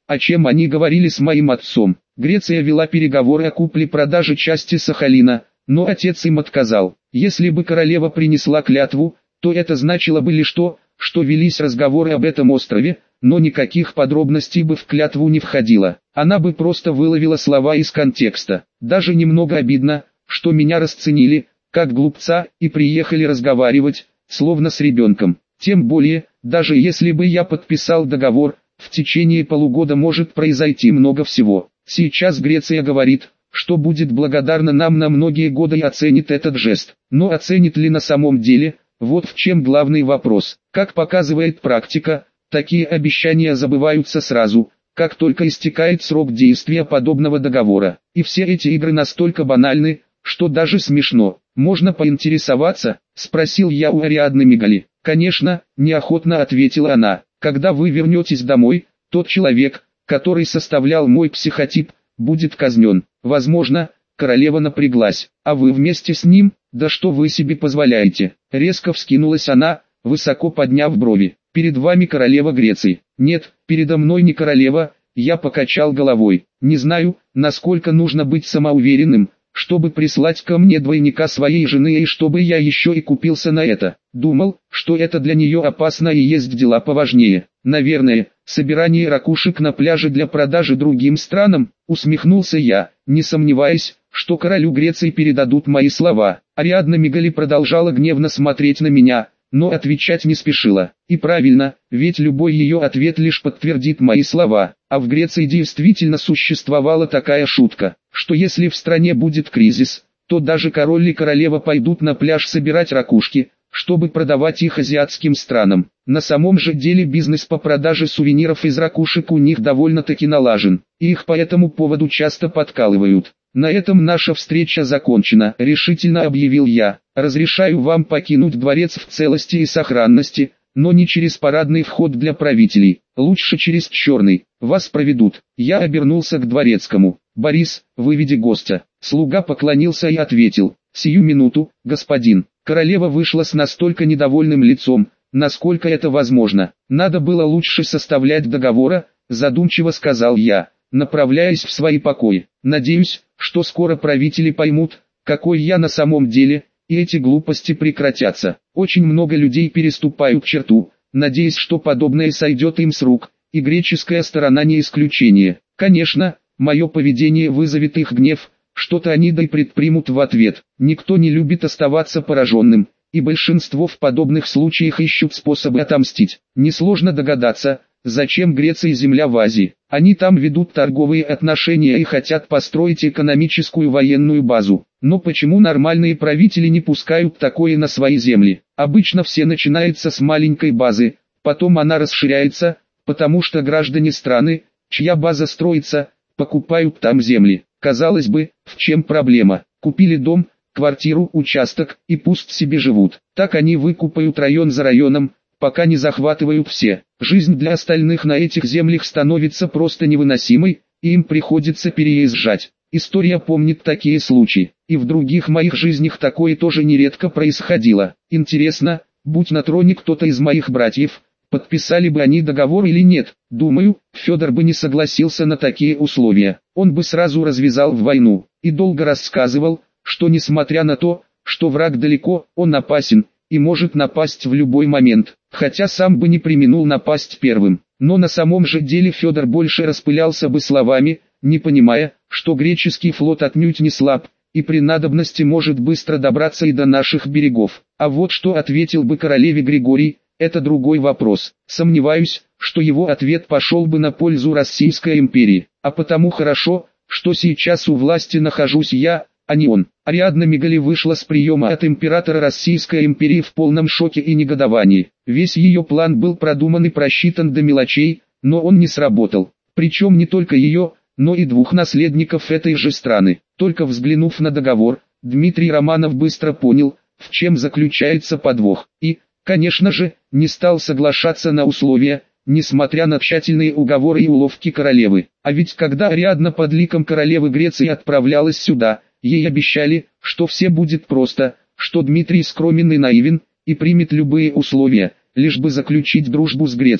о чем они говорили с моим отцом. Греция вела переговоры о купле-продаже части Сахалина, но отец им отказал. Если бы королева принесла клятву, то это значило бы лишь то, что велись разговоры об этом острове, но никаких подробностей бы в клятву не входило. Она бы просто выловила слова из контекста. Даже немного обидно, что меня расценили, как глупца, и приехали разговаривать, словно с ребенком. Тем более, даже если бы я подписал договор, в течение полугода может произойти много всего. Сейчас Греция говорит, что будет благодарна нам на многие годы и оценит этот жест. Но оценит ли на самом деле, вот в чем главный вопрос. Как показывает практика, такие обещания забываются сразу, как только истекает срок действия подобного договора. И все эти игры настолько банальны, что даже смешно. «Можно поинтересоваться?» – спросил я у Ариадны Мигали. «Конечно», – неохотно ответила она. «Когда вы вернетесь домой, тот человек, который составлял мой психотип, будет казнен. Возможно». Королева напряглась. «А вы вместе с ним? Да что вы себе позволяете?» Резко вскинулась она, высоко подняв брови. «Перед вами королева Греции». «Нет, передо мной не королева», я покачал головой. «Не знаю, насколько нужно быть самоуверенным, чтобы прислать ко мне двойника своей жены и чтобы я еще и купился на это. Думал, что это для нее опасно и есть дела поважнее. Наверное, собирание ракушек на пляже для продажи другим странам», усмехнулся я, не сомневаясь, что королю Греции передадут мои слова. Ариадна Мигали продолжала гневно смотреть на меня, но отвечать не спешила. И правильно, ведь любой ее ответ лишь подтвердит мои слова. А в Греции действительно существовала такая шутка, что если в стране будет кризис, то даже король и королева пойдут на пляж собирать ракушки, чтобы продавать их азиатским странам. На самом же деле бизнес по продаже сувениров из ракушек у них довольно-таки налажен, и их по этому поводу часто подкалывают. «На этом наша встреча закончена», — решительно объявил я. «Разрешаю вам покинуть дворец в целости и сохранности, но не через парадный вход для правителей, лучше через черный, вас проведут». Я обернулся к дворецкому. «Борис, выведи гостя». Слуга поклонился и ответил: «Сию минуту, господин». Королева вышла с настолько недовольным лицом, насколько это возможно. «Надо было лучше составлять договора», задумчиво сказал я, направляясь в свои покои. «Надеюсь, что скоро правители поймут, какой я на самом деле, и эти глупости прекратятся. Очень много людей переступают черту, надеясь, что подобное сойдет им с рук, и греческая сторона не исключение. Конечно, мое поведение вызовет их гнев, что-то они да и предпримут в ответ. Никто не любит оставаться пораженным, и большинство в подобных случаях ищут способы отомстить. Несложно догадаться, зачем Греции земля в Азии. Они там ведут торговые отношения и хотят построить экономическую военную базу. Но почему нормальные правители не пускают такое на свои земли? Обычно все начинается с маленькой базы, потом она расширяется, потому что граждане страны, чья база строится, покупают там земли. Казалось бы, в чем проблема? Купили дом, квартиру, участок, и пусть себе живут. Так они выкупают район за районом, пока не захватывают все. Жизнь для остальных на этих землях становится просто невыносимой, и им приходится переезжать. История помнит такие случаи, и в других моих жизнях такое тоже нередко происходило. Интересно, будь на троне кто-то из моих братьев, подписали бы они договор или нет? Думаю, Федор бы не согласился на такие условия. Он бы сразу развязал войну, и долго рассказывал, что несмотря на то, что враг далеко, он опасен, и может напасть в любой момент, хотя сам бы не преминул напасть первым. Но на самом же деле Федор больше распылялся бы словами, не понимая, что греческий флот отнюдь не слаб, и при надобности может быстро добраться и до наших берегов. А вот что ответил бы королеве Григорий, это другой вопрос. Сомневаюсь, что его ответ пошел бы на пользу Российской империи, а потому хорошо, что сейчас у власти нахожусь я, а не он. Ариадна Мигали вышла с приема от императора Российской империи в полном шоке и негодовании. Весь ее план был продуман и просчитан до мелочей, но он не сработал. Причем не только ее, но и двух наследников этой же страны. Только взглянув на договор, Дмитрий Романов быстро понял, в чем заключается подвох, и, конечно же, не стал соглашаться на условия, несмотря на тщательные уговоры и уловки королевы. А ведь когда Ариадна под ликом королевы Греции отправлялась сюда, ей обещали, что все будет просто, что Дмитрий скромен и наивен, и примет любые условия, лишь бы заключить дружбу с Грецией.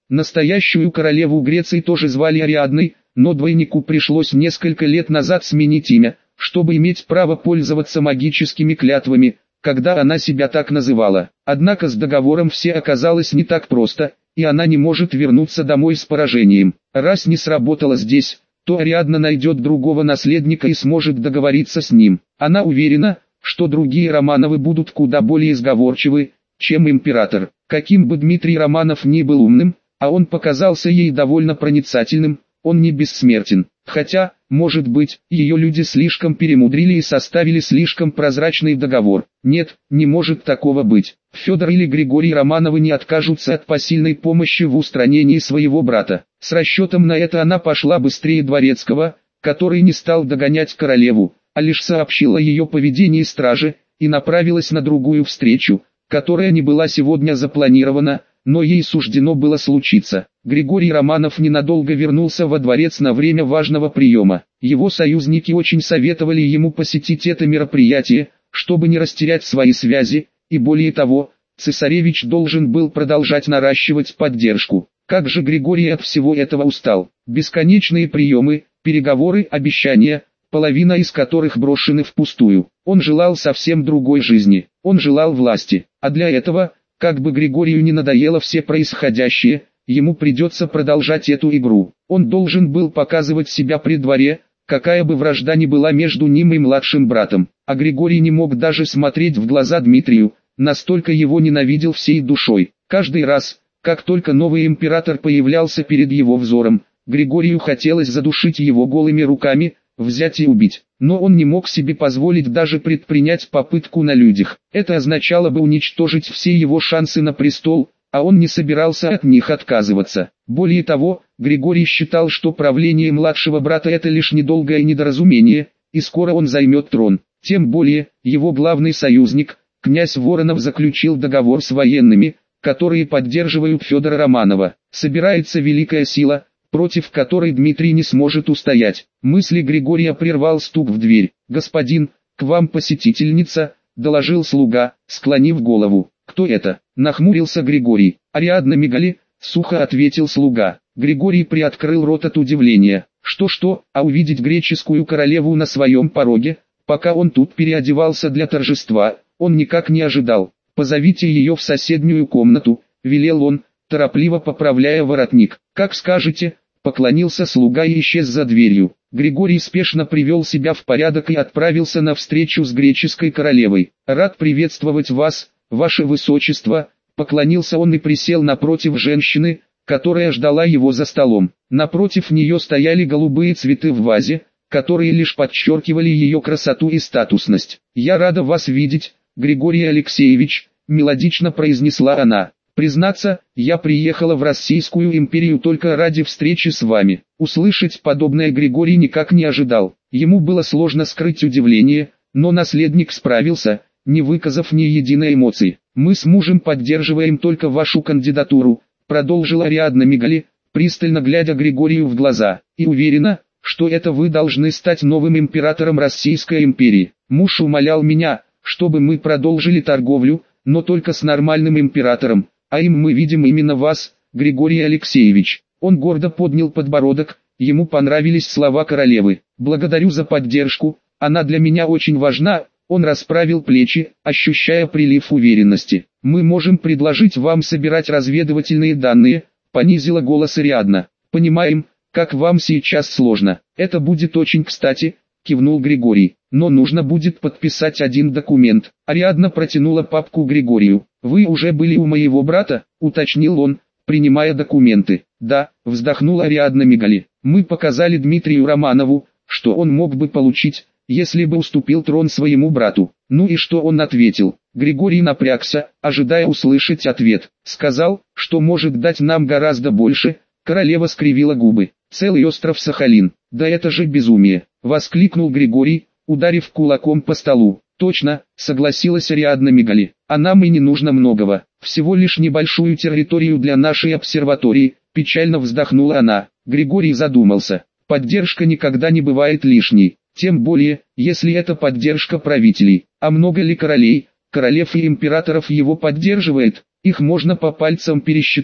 Настоящую королеву Греции тоже звали Ариадной, но двойнику пришлось несколько лет назад сменить имя, чтобы иметь право пользоваться магическими клятвами, когда она себя так называла. Однако с договором все оказалось не так просто, и она не может вернуться домой с поражением. Раз не сработало здесь, то Ариадна найдет другого наследника и сможет договориться с ним. Она уверена, что другие Романовы будут куда более сговорчивы, чем император. Каким бы Дмитрий Романов ни был умным, а он показался ей довольно проницательным, он не бессмертен. Хотя, может быть, ее люди слишком перемудрили и составили слишком прозрачный договор. Нет, не может такого быть. Федор или Григорий Романовы не откажутся от посильной помощи в устранении своего брата. С расчетом на это она пошла быстрее Дворецкого, который не стал догонять королеву, а лишь сообщил о ее поведении страже, и направилась на другую встречу, которая не была сегодня запланирована, но ей суждено было случиться. Григорий Романов ненадолго вернулся во дворец на время важного приема. Его союзники очень советовали ему посетить это мероприятие, чтобы не растерять свои связи, и более того, цесаревич должен был продолжать наращивать поддержку. Как же Григорий от всего этого устал. Бесконечные приемы, переговоры, обещания, половина из которых брошены впустую. Он желал совсем другой жизни. Он желал власти, а для этого, как бы Григорию не надоело все происходящее, ему придется продолжать эту игру. Он должен был показывать себя при дворе, какая бы вражда ни была между ним и младшим братом. А Григорий не мог даже смотреть в глаза Дмитрию, настолько его ненавидел всей душой. Каждый раз, как только новый император появлялся перед его взором, Григорию хотелось задушить его голыми руками, взять и убить. Но он не мог себе позволить даже предпринять попытку на людях. Это означало бы уничтожить все его шансы на престол, а он не собирался от них отказываться. Более того, Григорий считал, что правление младшего брата это лишь недолгое недоразумение, и скоро он займет трон. Тем более, его главный союзник, князь Воронов, заключил договор с военными, которые поддерживают Федора Романова. Собирается великая сила, против которой Дмитрий не сможет устоять. Мысли Григория прервал стук в дверь. «Господин, к вам посетительница», — доложил слуга, склонив голову. «Кто это?» — нахмурился Григорий. «Ариадна Мигали», — сухо ответил слуга. Григорий приоткрыл рот от удивления. Что-что, а увидеть греческую королеву на своем пороге, пока он тут переодевался для торжества, он никак не ожидал. «Позовите ее в соседнюю комнату», — велел он, торопливо поправляя воротник. «Как скажете», — поклонился слуга и исчез за дверью. Григорий спешно привел себя в порядок и отправился на встречу с греческой королевой. «Рад приветствовать вас, ваше высочество», — поклонился он и присел напротив женщины, которая ждала его за столом. Напротив нее стояли голубые цветы в вазе, которые лишь подчеркивали ее красоту и статусность. «Я рада вас видеть, Григорий Алексеевич», — мелодично произнесла она. «Признаться, я приехала в Российскую империю только ради встречи с вами». Услышать подобное Григорий никак не ожидал. Ему было сложно скрыть удивление, но наследник справился, не выказав ни единой эмоции. «Мы с мужем поддерживаем только вашу кандидатуру», — продолжила Ариадна Мигали, пристально глядя Григорию в глаза, «и уверена, что это вы должны стать новым императором Российской империи. Муж умолял меня, чтобы мы продолжили торговлю, но только с нормальным императором. А им мы видим именно вас, Григорий Алексеевич». Он гордо поднял подбородок, ему понравились слова королевы. «Благодарю за поддержку, она для меня очень важна». Он расправил плечи, ощущая прилив уверенности. «Мы можем предложить вам собирать разведывательные данные», — понизила голос Ариадна. «Понимаем, как вам сейчас сложно. Это будет очень кстати», — кивнул Григорий. «Но нужно будет подписать один документ». Ариадна протянула папку Григорию. «Вы уже были у моего брата?» — уточнил он, принимая документы. «Да», — вздохнула Ариадна Мигали. «Мы показали Дмитрию Романову, что он мог бы получить, если бы уступил трон своему брату». «Ну и что он ответил?» Григорий напрягся, ожидая услышать ответ. «Сказал, что может дать нам гораздо больше». Королева скривила губы. «Целый остров Сахалин. Да это же безумие!» — воскликнул Григорий, ударив кулаком по столу. «Точно», — согласилась Ариадна Мигали. «А нам и не нужно многого. Всего лишь небольшую территорию для нашей обсерватории», — печально вздохнула она. Григорий задумался. Поддержка никогда не бывает лишней. Тем более, если это поддержка правителей. А много ли королей, королев и императоров его поддерживает? Их можно по пальцам пересчитать.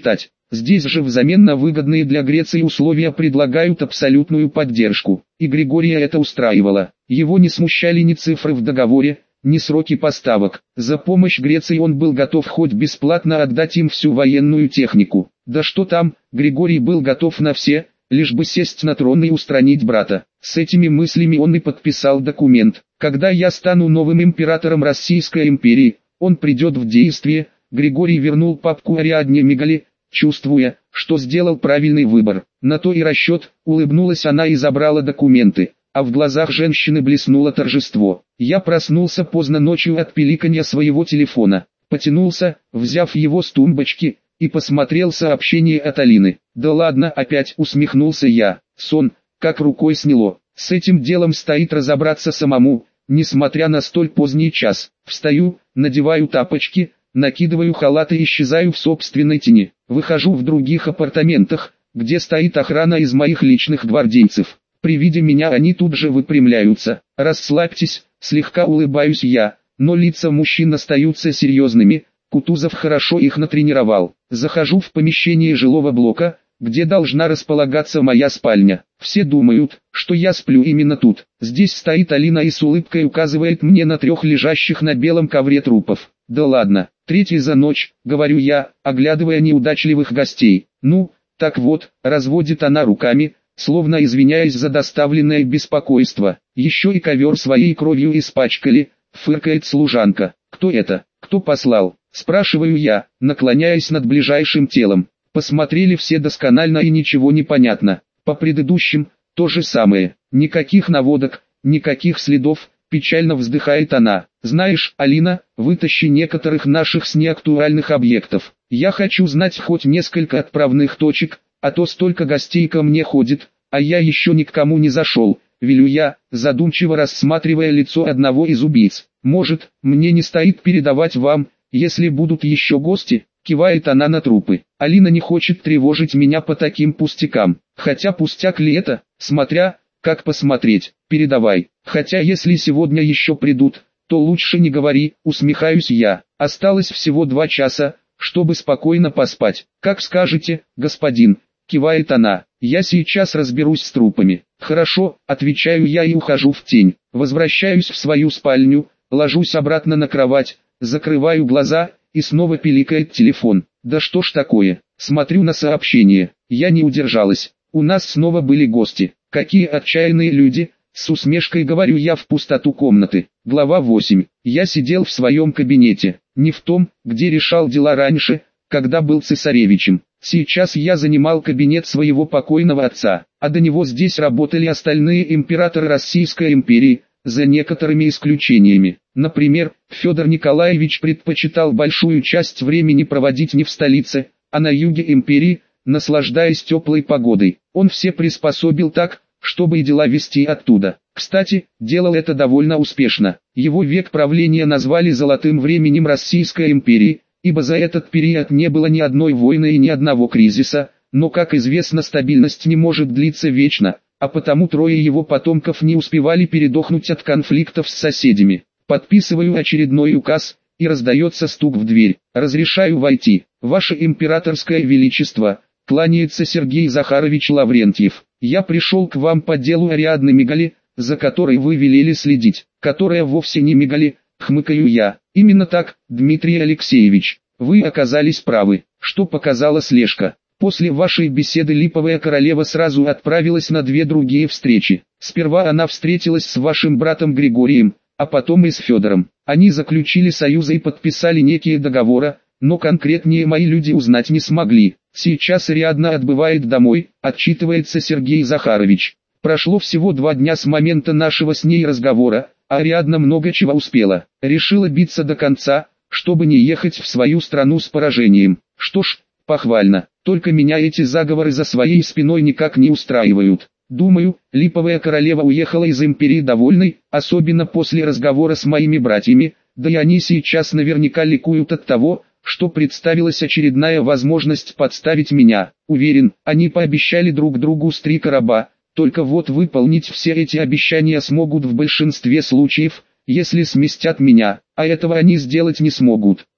Здесь же взамен на выгодные для Греции условия предлагают абсолютную поддержку. И Григория это устраивало. Его не смущали ни цифры в договоре, ни сроки поставок. За помощь Греции он был готов хоть бесплатно отдать им всю военную технику. Да что там, Григорий был готов на все, лишь бы сесть на трон и устранить брата. С этими мыслями он и подписал документ. Когда я стану новым императором Российской империи, он придет в действие. Григорий вернул папку Ариадне Мигале, чувствуя, что сделал правильный выбор. На то и расчет, улыбнулась она и забрала документы. А в глазах женщины блеснуло торжество. Я проснулся поздно ночью от пиликанья своего телефона. Потянулся, взяв его с тумбочки, и посмотрел сообщение от Алины. «Да ладно, опять», усмехнулся я. Сон, как рукой сняло. С этим делом стоит разобраться самому, несмотря на столь поздний час. Встаю, надеваю тапочки, накидываю халат и исчезаю в собственной тени. Выхожу в других апартаментах, где стоит охрана из моих личных гвардейцев. При виде меня они тут же выпрямляются. «Расслабьтесь», слегка улыбаюсь я, но лица мужчин остаются серьезными. Кутузов хорошо их натренировал. Захожу в помещение жилого блока, где должна располагаться моя спальня. Все думают, что я сплю именно тут. Здесь стоит Алина и с улыбкой указывает мне на трех лежащих на белом ковре трупов. Да ладно, третий за ночь, говорю я, оглядывая неудачливых гостей. Ну, так вот, разводит она руками, словно извиняясь за доставленное беспокойство. Еще и ковер своей кровью испачкали, фыркает служанка. Кто это? Кто послал? Спрашиваю я, наклоняясь над ближайшим телом. Посмотрели все досконально и ничего не понятно. По предыдущим, то же самое. Никаких наводок, никаких следов, печально вздыхает она. Знаешь, Алина, вытащи некоторых наших с неактуальных объектов. Я хочу знать хоть несколько отправных точек, а то столько гостей ко мне ходит, а я еще ни к кому не зашел. Велю я, задумчиво рассматривая лицо одного из убийц. Может, мне не стоит передавать вам, если будут еще гости? Кивает она на трупы. Алина не хочет тревожить меня по таким пустякам. Хотя пустяк ли это, смотря, как посмотреть. Передавай. Хотя если сегодня еще придут, то лучше не говори, усмехаюсь я. Осталось всего два часа, чтобы спокойно поспать. Как скажете, господин, кивает она. Я сейчас разберусь с трупами. Хорошо, отвечаю я и ухожу в тень. Возвращаюсь в свою спальню, ложусь обратно на кровать, закрываю глаза, и снова пиликает телефон. Да что ж такое? Смотрю на сообщение. Я не удержалась. У нас снова были гости. Какие отчаянные люди. С усмешкой говорю я в пустоту комнаты. Глава восемь. Я сидел в своем кабинете. Не в том, где решал дела раньше, когда был цесаревичем. Сейчас я занимал кабинет своего покойного отца, а до него здесь работали остальные императоры Российской империи, за некоторыми исключениями. Например, Федор Николаевич предпочитал большую часть времени проводить не в столице, а на юге империи, наслаждаясь теплой погодой. Он все приспособил так, чтобы и дела вести оттуда. Кстати, делал это довольно успешно. Его век правления назвали «золотым временем Российской империи», ибо за этот период не было ни одной войны и ни одного кризиса, но, как известно, стабильность не может длиться вечно, а потому трое его потомков не успевали передохнуть от конфликтов с соседями. Подписываю очередной указ, и раздается стук в дверь. «Разрешаю войти. Ваше императорское величество», кланяется Сергей Захарович Лаврентьев. «Я пришел к вам по делу Ариадны Мигале, за которой вы велели следить, которая вовсе не Мигале», хмыкаю я. «Именно так, Дмитрий Алексеевич. Вы оказались правы, что показала слежка. После вашей беседы Липовая королева сразу отправилась на две другие встречи. Сперва она встретилась с вашим братом Григорием, а потом и с Федором. Они заключили союзы и подписали некие договоры, но конкретнее мои люди узнать не смогли. Сейчас Ариадна отбывает домой», отчитывается Сергей Захарович. «Прошло всего два дня с момента нашего с ней разговора, а Ариадна много чего успела. Решила биться до конца, чтобы не ехать в свою страну с поражением. Что ж, похвально. Только меня эти заговоры за своей спиной никак не устраивают. Думаю, Липовая королева уехала из империи довольной, особенно после разговора с моими братьями, да и они сейчас наверняка ликуют от того, что представилась очередная возможность подставить меня. Уверен, они пообещали друг другу с три короба, только вот выполнить все эти обещания смогут в большинстве случаев, если сместят меня, а этого они сделать не смогут.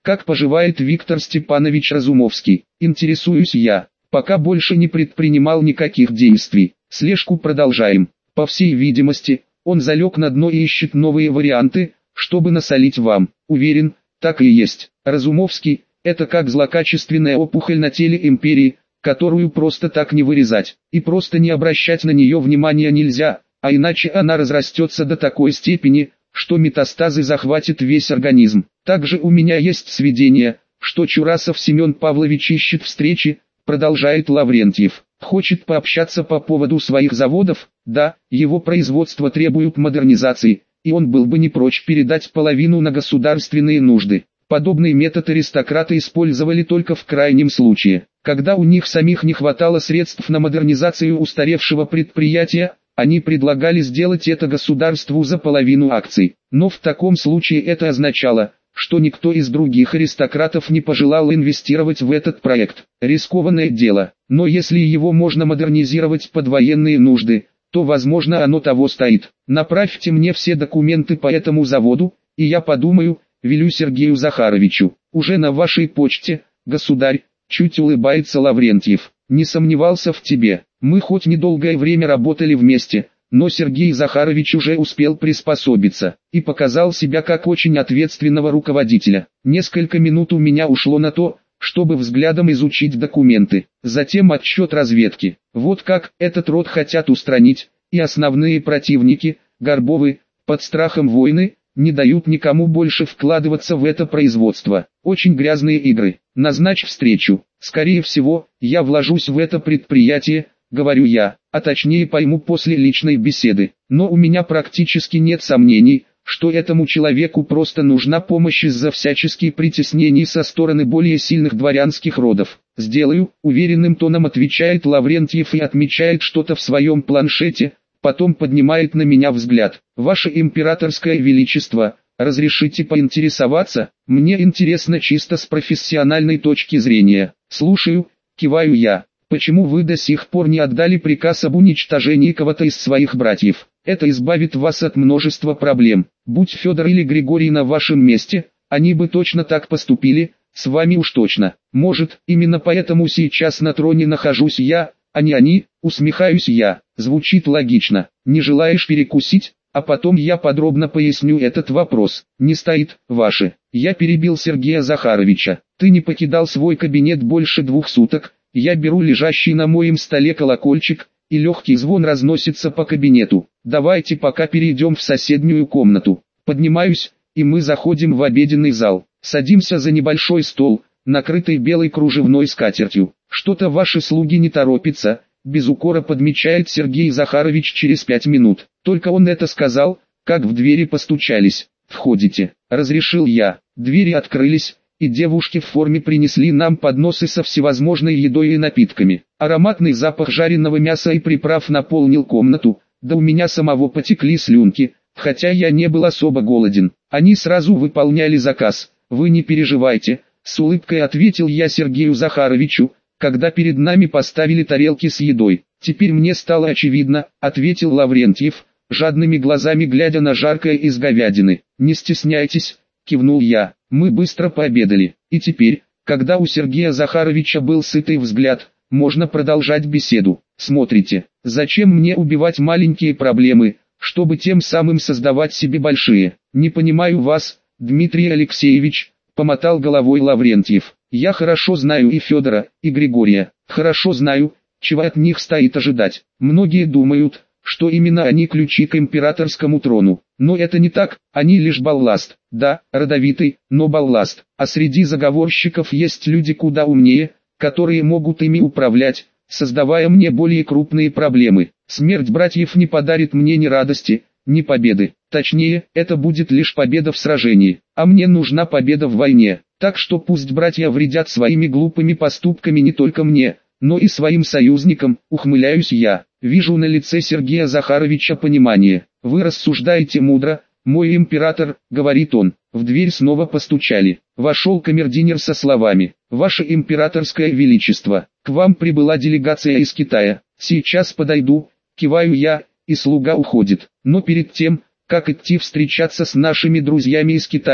Как поживает Виктор Степанович Разумовский? Интересуюсь я. Пока больше не предпринимал никаких действий. Слежку продолжаем. По всей видимости, он залег на дно и ищет новые варианты, чтобы насолить вам. Уверен, так и есть. Разумовский – это как злокачественная опухоль на теле империи, которую просто так не вырезать. И просто не обращать на нее внимания нельзя, а иначе она разрастется до такой степени, что метастазы захватят весь организм. Также у меня есть сведения, что Чурасов Семен Павлович ищет встречи, продолжает Лаврентьев. Хочет пообщаться по поводу своих заводов, да, его производство требует модернизации, и он был бы не прочь передать половину на государственные нужды. Подобный метод аристократы использовали только в крайнем случае, когда у них самих не хватало средств на модернизацию устаревшего предприятия, они предлагали сделать это государству за половину акций. Но в таком случае это означало, что никто из других аристократов не пожелал инвестировать в этот проект. Рискованное дело, но если его можно модернизировать под военные нужды, то возможно оно того стоит. Направьте мне все документы по этому заводу, и я подумаю, велю Сергею Захаровичу. Уже на вашей почте, государь, чуть улыбается Лаврентьев. Не сомневался в тебе. Мы хоть недолгое время работали вместе, но Сергей Захарович уже успел приспособиться и показал себя как очень ответственного руководителя. Несколько минут у меня ушло на то, чтобы взглядом изучить документы, затем отчет разведки. Вот как этот род хотят устранить, и основные противники, Горбовы, под страхом войны, не дают никому больше вкладываться в это производство. Очень грязные игры. Назначь встречу. Скорее всего, я вложусь в это предприятие, говорю я, а точнее пойму после личной беседы. Но у меня практически нет сомнений, что этому человеку просто нужна помощь из-за всяческих притеснений со стороны более сильных дворянских родов. «Сделаю», — уверенным тоном отвечает Лаврентьев и отмечает что-то в своем планшете, потом поднимает на меня взгляд. «Ваше императорское величество, разрешите поинтересоваться? Мне интересно чисто с профессиональной точки зрения». «Слушаю», — киваю я. «Почему вы до сих пор не отдали приказ об уничтожении кого-то из своих братьев? Это избавит вас от множества проблем. Будь Федор или Григорий на вашем месте, они бы точно так поступили, с вами уж точно. Может, именно поэтому сейчас на троне нахожусь я, а не они», усмехаюсь я. Звучит логично. Не желаешь перекусить? А потом я подробно поясню этот вопрос. Не стоит, ваше. Я перебил Сергея Захаровича. Ты не покидал свой кабинет больше двух суток. Я беру лежащий на моем столе колокольчик, и легкий звон разносится по кабинету. Давайте пока перейдем в соседнюю комнату. Поднимаюсь, и мы заходим в обеденный зал. Садимся за небольшой стол, накрытый белой кружевной скатертью. Что-то ваши слуги не торопятся, без укора подмечает Сергей Захарович через пять минут. Только он это сказал, как в двери постучались. «Входите», — разрешил я. Двери открылись, и девушки в форме принесли нам подносы со всевозможной едой и напитками. Ароматный запах жареного мяса и приправ наполнил комнату, да у меня самого потекли слюнки, хотя я не был особо голоден. Они сразу выполняли заказ. «Вы не переживайте», — с улыбкой ответил я Сергею Захаровичу, когда перед нами поставили тарелки с едой. «Теперь мне стало очевидно», — ответил Лаврентьев, жадными глазами глядя на жаркое из говядины. «Не стесняйтесь», — кивнул я. Мы быстро пообедали, и теперь, когда у Сергея Захаровича был сытый взгляд, можно продолжать беседу. «Смотрите, зачем мне убивать маленькие проблемы, чтобы тем самым создавать себе большие? Не понимаю вас, Дмитрий Алексеевич», — помотал головой Лаврентьев. «Я хорошо знаю и Федора, и Григория, хорошо знаю, чего от них стоит ожидать. Многие думают, что именно они ключи к императорскому трону. Но это не так, они лишь балласт. Да, родовитый, но балласт. А среди заговорщиков есть люди куда умнее, которые могут ими управлять, создавая мне более крупные проблемы. Смерть братьев не подарит мне ни радости, ни победы. Точнее, это будет лишь победа в сражении. А мне нужна победа в войне. Так что пусть братья вредят своими глупыми поступками не только мне, но и своим союзникам, ухмыляюсь я. Вижу на лице Сергея Захаровича понимание. «Вы рассуждаете мудро, мой император», — говорит он. В дверь снова постучали. Вошел камердинер со словами: «Ваше императорское величество, к вам прибыла делегация из Китая. Сейчас подойду», — киваю я, и слуга уходит. Но перед тем, как идти встречаться с нашими друзьями из Китая,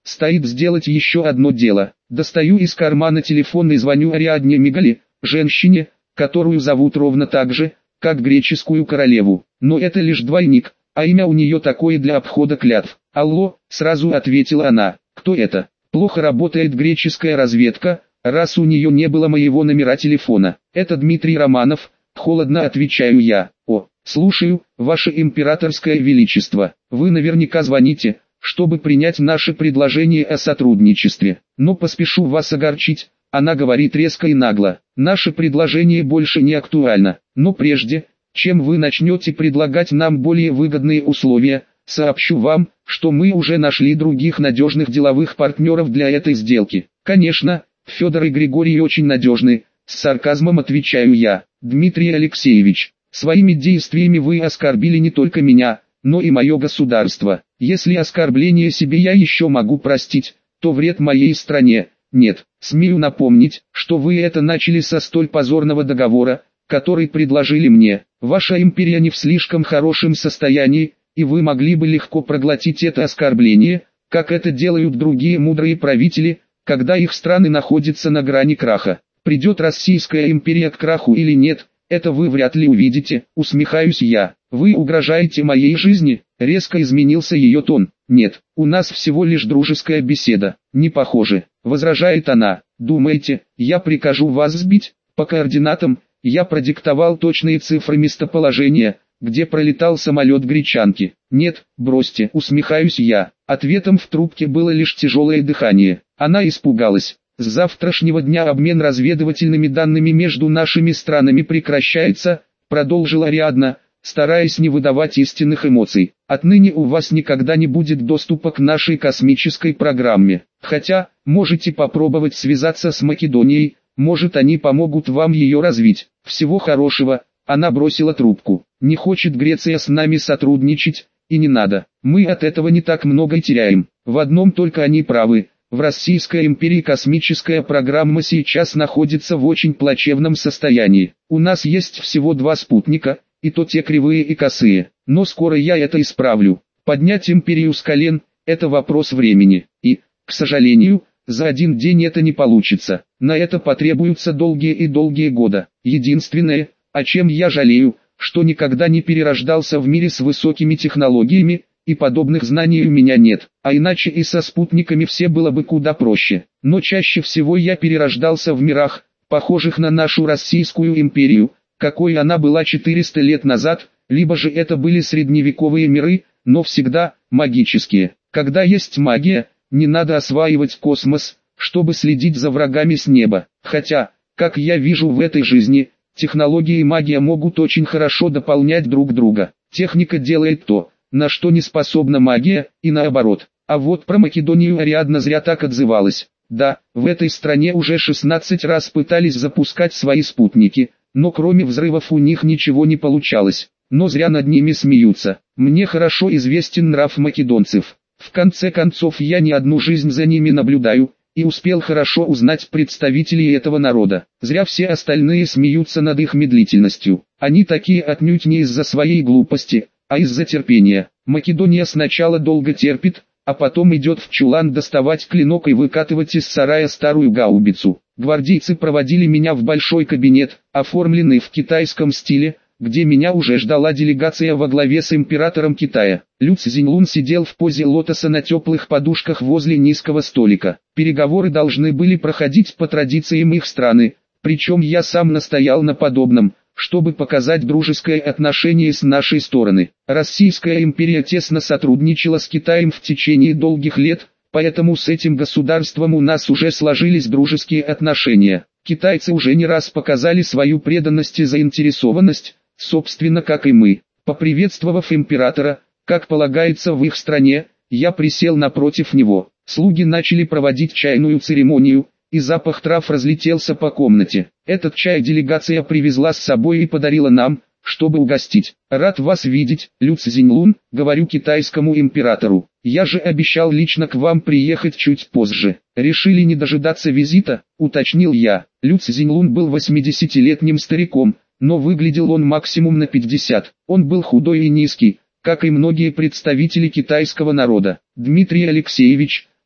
Стоит сделать еще одно дело. Достаю из кармана телефон и звоню Ариадне Мигали, женщине, которую зовут ровно так же, как греческую королеву. Но это лишь двойник, а имя у нее такое для обхода клятв. «Алло», сразу ответила она. «Кто это?» «Плохо работает греческая разведка, раз у нее не было моего номера телефона». «Это Дмитрий Романов», холодно отвечаю я. «О, слушаю, ваше императорское величество. Вы наверняка звоните, чтобы принять наше предложение о сотрудничестве. Но поспешу вас огорчить». Она говорит резко и нагло. «Наше предложение больше не актуально. Но прежде, чем вы начнете предлагать нам более выгодные условия, сообщу вам, что мы уже нашли других надежных деловых партнеров для этой сделки». «Конечно, Федор и Григорий очень надежны», с сарказмом отвечаю я. «Дмитрий Алексеевич, своими действиями вы оскорбили не только меня, но и мое государство. Если оскорбление себе я еще могу простить, то вред моей стране нет. Смею напомнить, что вы это начали со столь позорного договора, который предложили мне. Ваша империя не в слишком хорошем состоянии, и вы могли бы легко проглотить это оскорбление, как это делают другие мудрые правители, когда их страны находятся на грани краха. Придет Российская империя к краху или нет, это вы вряд ли увидите, усмехаюсь я. Вы угрожаете моей жизни? Резко изменился ее тон. Нет, у нас всего лишь дружеская беседа. Не похоже, возражает она. Думаете, я прикажу вас сбить? По координатам я продиктовал точные цифры местоположения, где пролетал самолет гречанки. Нет, бросьте, усмехаюсь я. Ответом в трубке было лишь тяжелое дыхание. Она испугалась. С завтрашнего дня обмен разведывательными данными между нашими странами прекращается, продолжила Ариадна, стараясь не выдавать истинных эмоций. Отныне у вас никогда не будет доступа к нашей космической программе. Хотя, можете попробовать связаться с Македонией, может они помогут вам ее развить. Всего хорошего. Она бросила трубку. Не хочет Греция с нами сотрудничать, и не надо. Мы от этого не так много теряем. В одном только они правы. В Российской империи космическая программа сейчас находится в очень плачевном состоянии. У нас есть всего два спутника, и то те кривые и косые. Но скоро я это исправлю. Поднять империю с колен – это вопрос времени. И, к сожалению, за один день это не получится. На это потребуются долгие и долгие годы. Единственное, о чем я жалею, что никогда не перерождался в мире с высокими технологиями, и подобных знаний у меня нет, а иначе и со спутниками все было бы куда проще. Но чаще всего я перерождался в мирах, похожих на нашу Российскую империю, какой она была четыреста лет назад, либо же это были средневековые миры, но всегда магические. Когда есть магия, не надо осваивать космос, чтобы следить за врагами с неба. Хотя, как я вижу в этой жизни, технология и магия могут очень хорошо дополнять друг друга. Техника делает то, на что не способна магия, и наоборот. А вот про Македонию Ариадна зря так отзывалась. Да, в этой стране уже шестнадцать раз пытались запускать свои спутники, но кроме взрывов у них ничего не получалось. Но зря над ними смеются. Мне хорошо известен нрав македонцев. В конце концов я не одну жизнь за ними наблюдаю, и успел хорошо узнать представителей этого народа. Зря все остальные смеются над их медлительностью. Они такие отнюдь не из-за своей глупости, а из-за терпения. Македония сначала долго терпит, а потом идет в чулан доставать клинок и выкатывать из сарая старую гаубицу. Гвардейцы проводили меня в большой кабинет, оформленный в китайском стиле, где меня уже ждала делегация во главе с императором Китая. Лю Цзиньлун сидел в позе лотоса на теплых подушках возле низкого столика. Переговоры должны были проходить по традициям их страны, причем я сам настоял на подобном, чтобы показать дружеское отношение с нашей стороны. Российская империя тесно сотрудничала с Китаем в течение долгих лет, поэтому с этим государством у нас уже сложились дружеские отношения. Китайцы уже не раз показали свою преданность и заинтересованность, собственно как и мы. Поприветствовав императора, как полагается в их стране, я присел напротив него. Слуги начали проводить чайную церемонию, и запах трав разлетелся по комнате. Этот чай делегация привезла с собой и подарила нам, чтобы угостить. «Рад вас видеть, Лю Цзиньлун», — говорю китайскому императору. «Я же обещал лично к вам приехать чуть позже. Решили не дожидаться визита», — уточнил я. Лю Цзиньлун был восьмидесятилетним стариком, но выглядел он максимум на пятьдесят. Он был худой и низкий, как и многие представители китайского народа. «Дмитрий Алексеевич,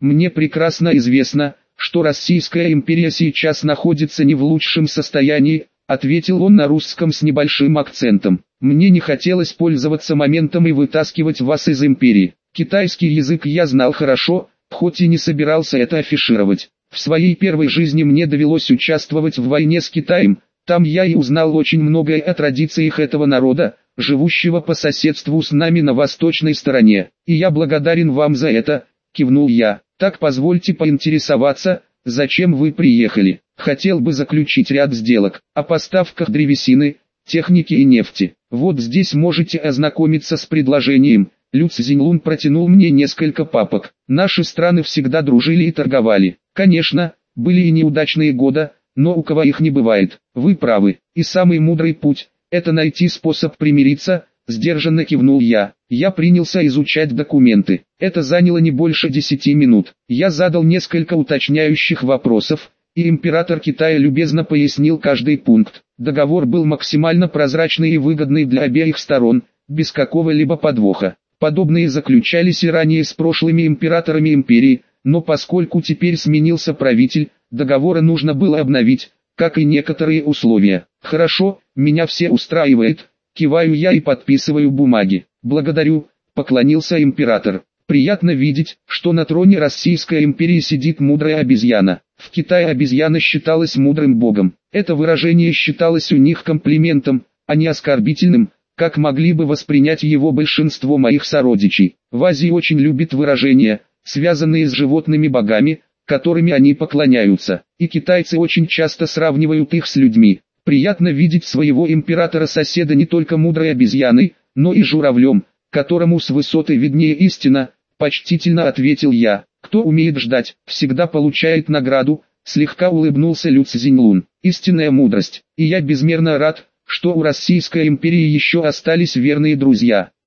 мне прекрасно известно, что Российская империя сейчас находится не в лучшем состоянии, ответил он на русском с небольшим акцентом. Мне не хотелось пользоваться моментом и вытаскивать вас из империи. Китайский язык я знал хорошо, хоть и не собирался это афишировать. В своей первой жизни мне довелось участвовать в войне с Китаем, там я и узнал очень многое о традициях этого народа, живущего по соседству с нами на восточной стороне. И я благодарен вам за это, кивнул я. Так позвольте поинтересоваться, зачем вы приехали? Хотел бы заключить ряд сделок о поставках древесины, техники и нефти. Вот здесь можете ознакомиться с предложением. Лю Цзиньлун протянул мне несколько папок. Наши страны всегда дружили и торговали. Конечно, были и неудачные годы, но у кого их не бывает. Вы правы, и самый мудрый путь – это найти способ примириться, сдержанно кивнул я. Я принялся изучать документы. Это заняло не больше десяти минут. Я задал несколько уточняющих вопросов, и император Китая любезно пояснил каждый пункт. Договор был максимально прозрачный и выгодный для обеих сторон, без какого-либо подвоха. Подобные заключались и ранее с прошлыми императорами империи, но поскольку теперь сменился правитель, договоры нужно было обновить, как и некоторые условия. Хорошо, меня все устраивает, киваю я и подписываю бумаги. Благодарю, поклонился император. Приятно видеть, что на троне Российской империи сидит мудрая обезьяна. В Китае обезьяна считалась мудрым богом. Это выражение считалось у них комплиментом, а не оскорбительным, как могли бы воспринять его большинство моих сородичей. В Азии очень любят выражения, связанные с животными богами, которыми они поклоняются, и китайцы очень часто сравнивают их с людьми. Приятно видеть своего императора-соседа не только мудрой обезьяной, но и журавлем, которому с высоты виднее истина, почтительно ответил я. Кто умеет ждать, всегда получает награду, слегка улыбнулся Лю Цзиньлун. Истинная мудрость, и я безмерно рад, что у Российской империи еще остались верные друзья.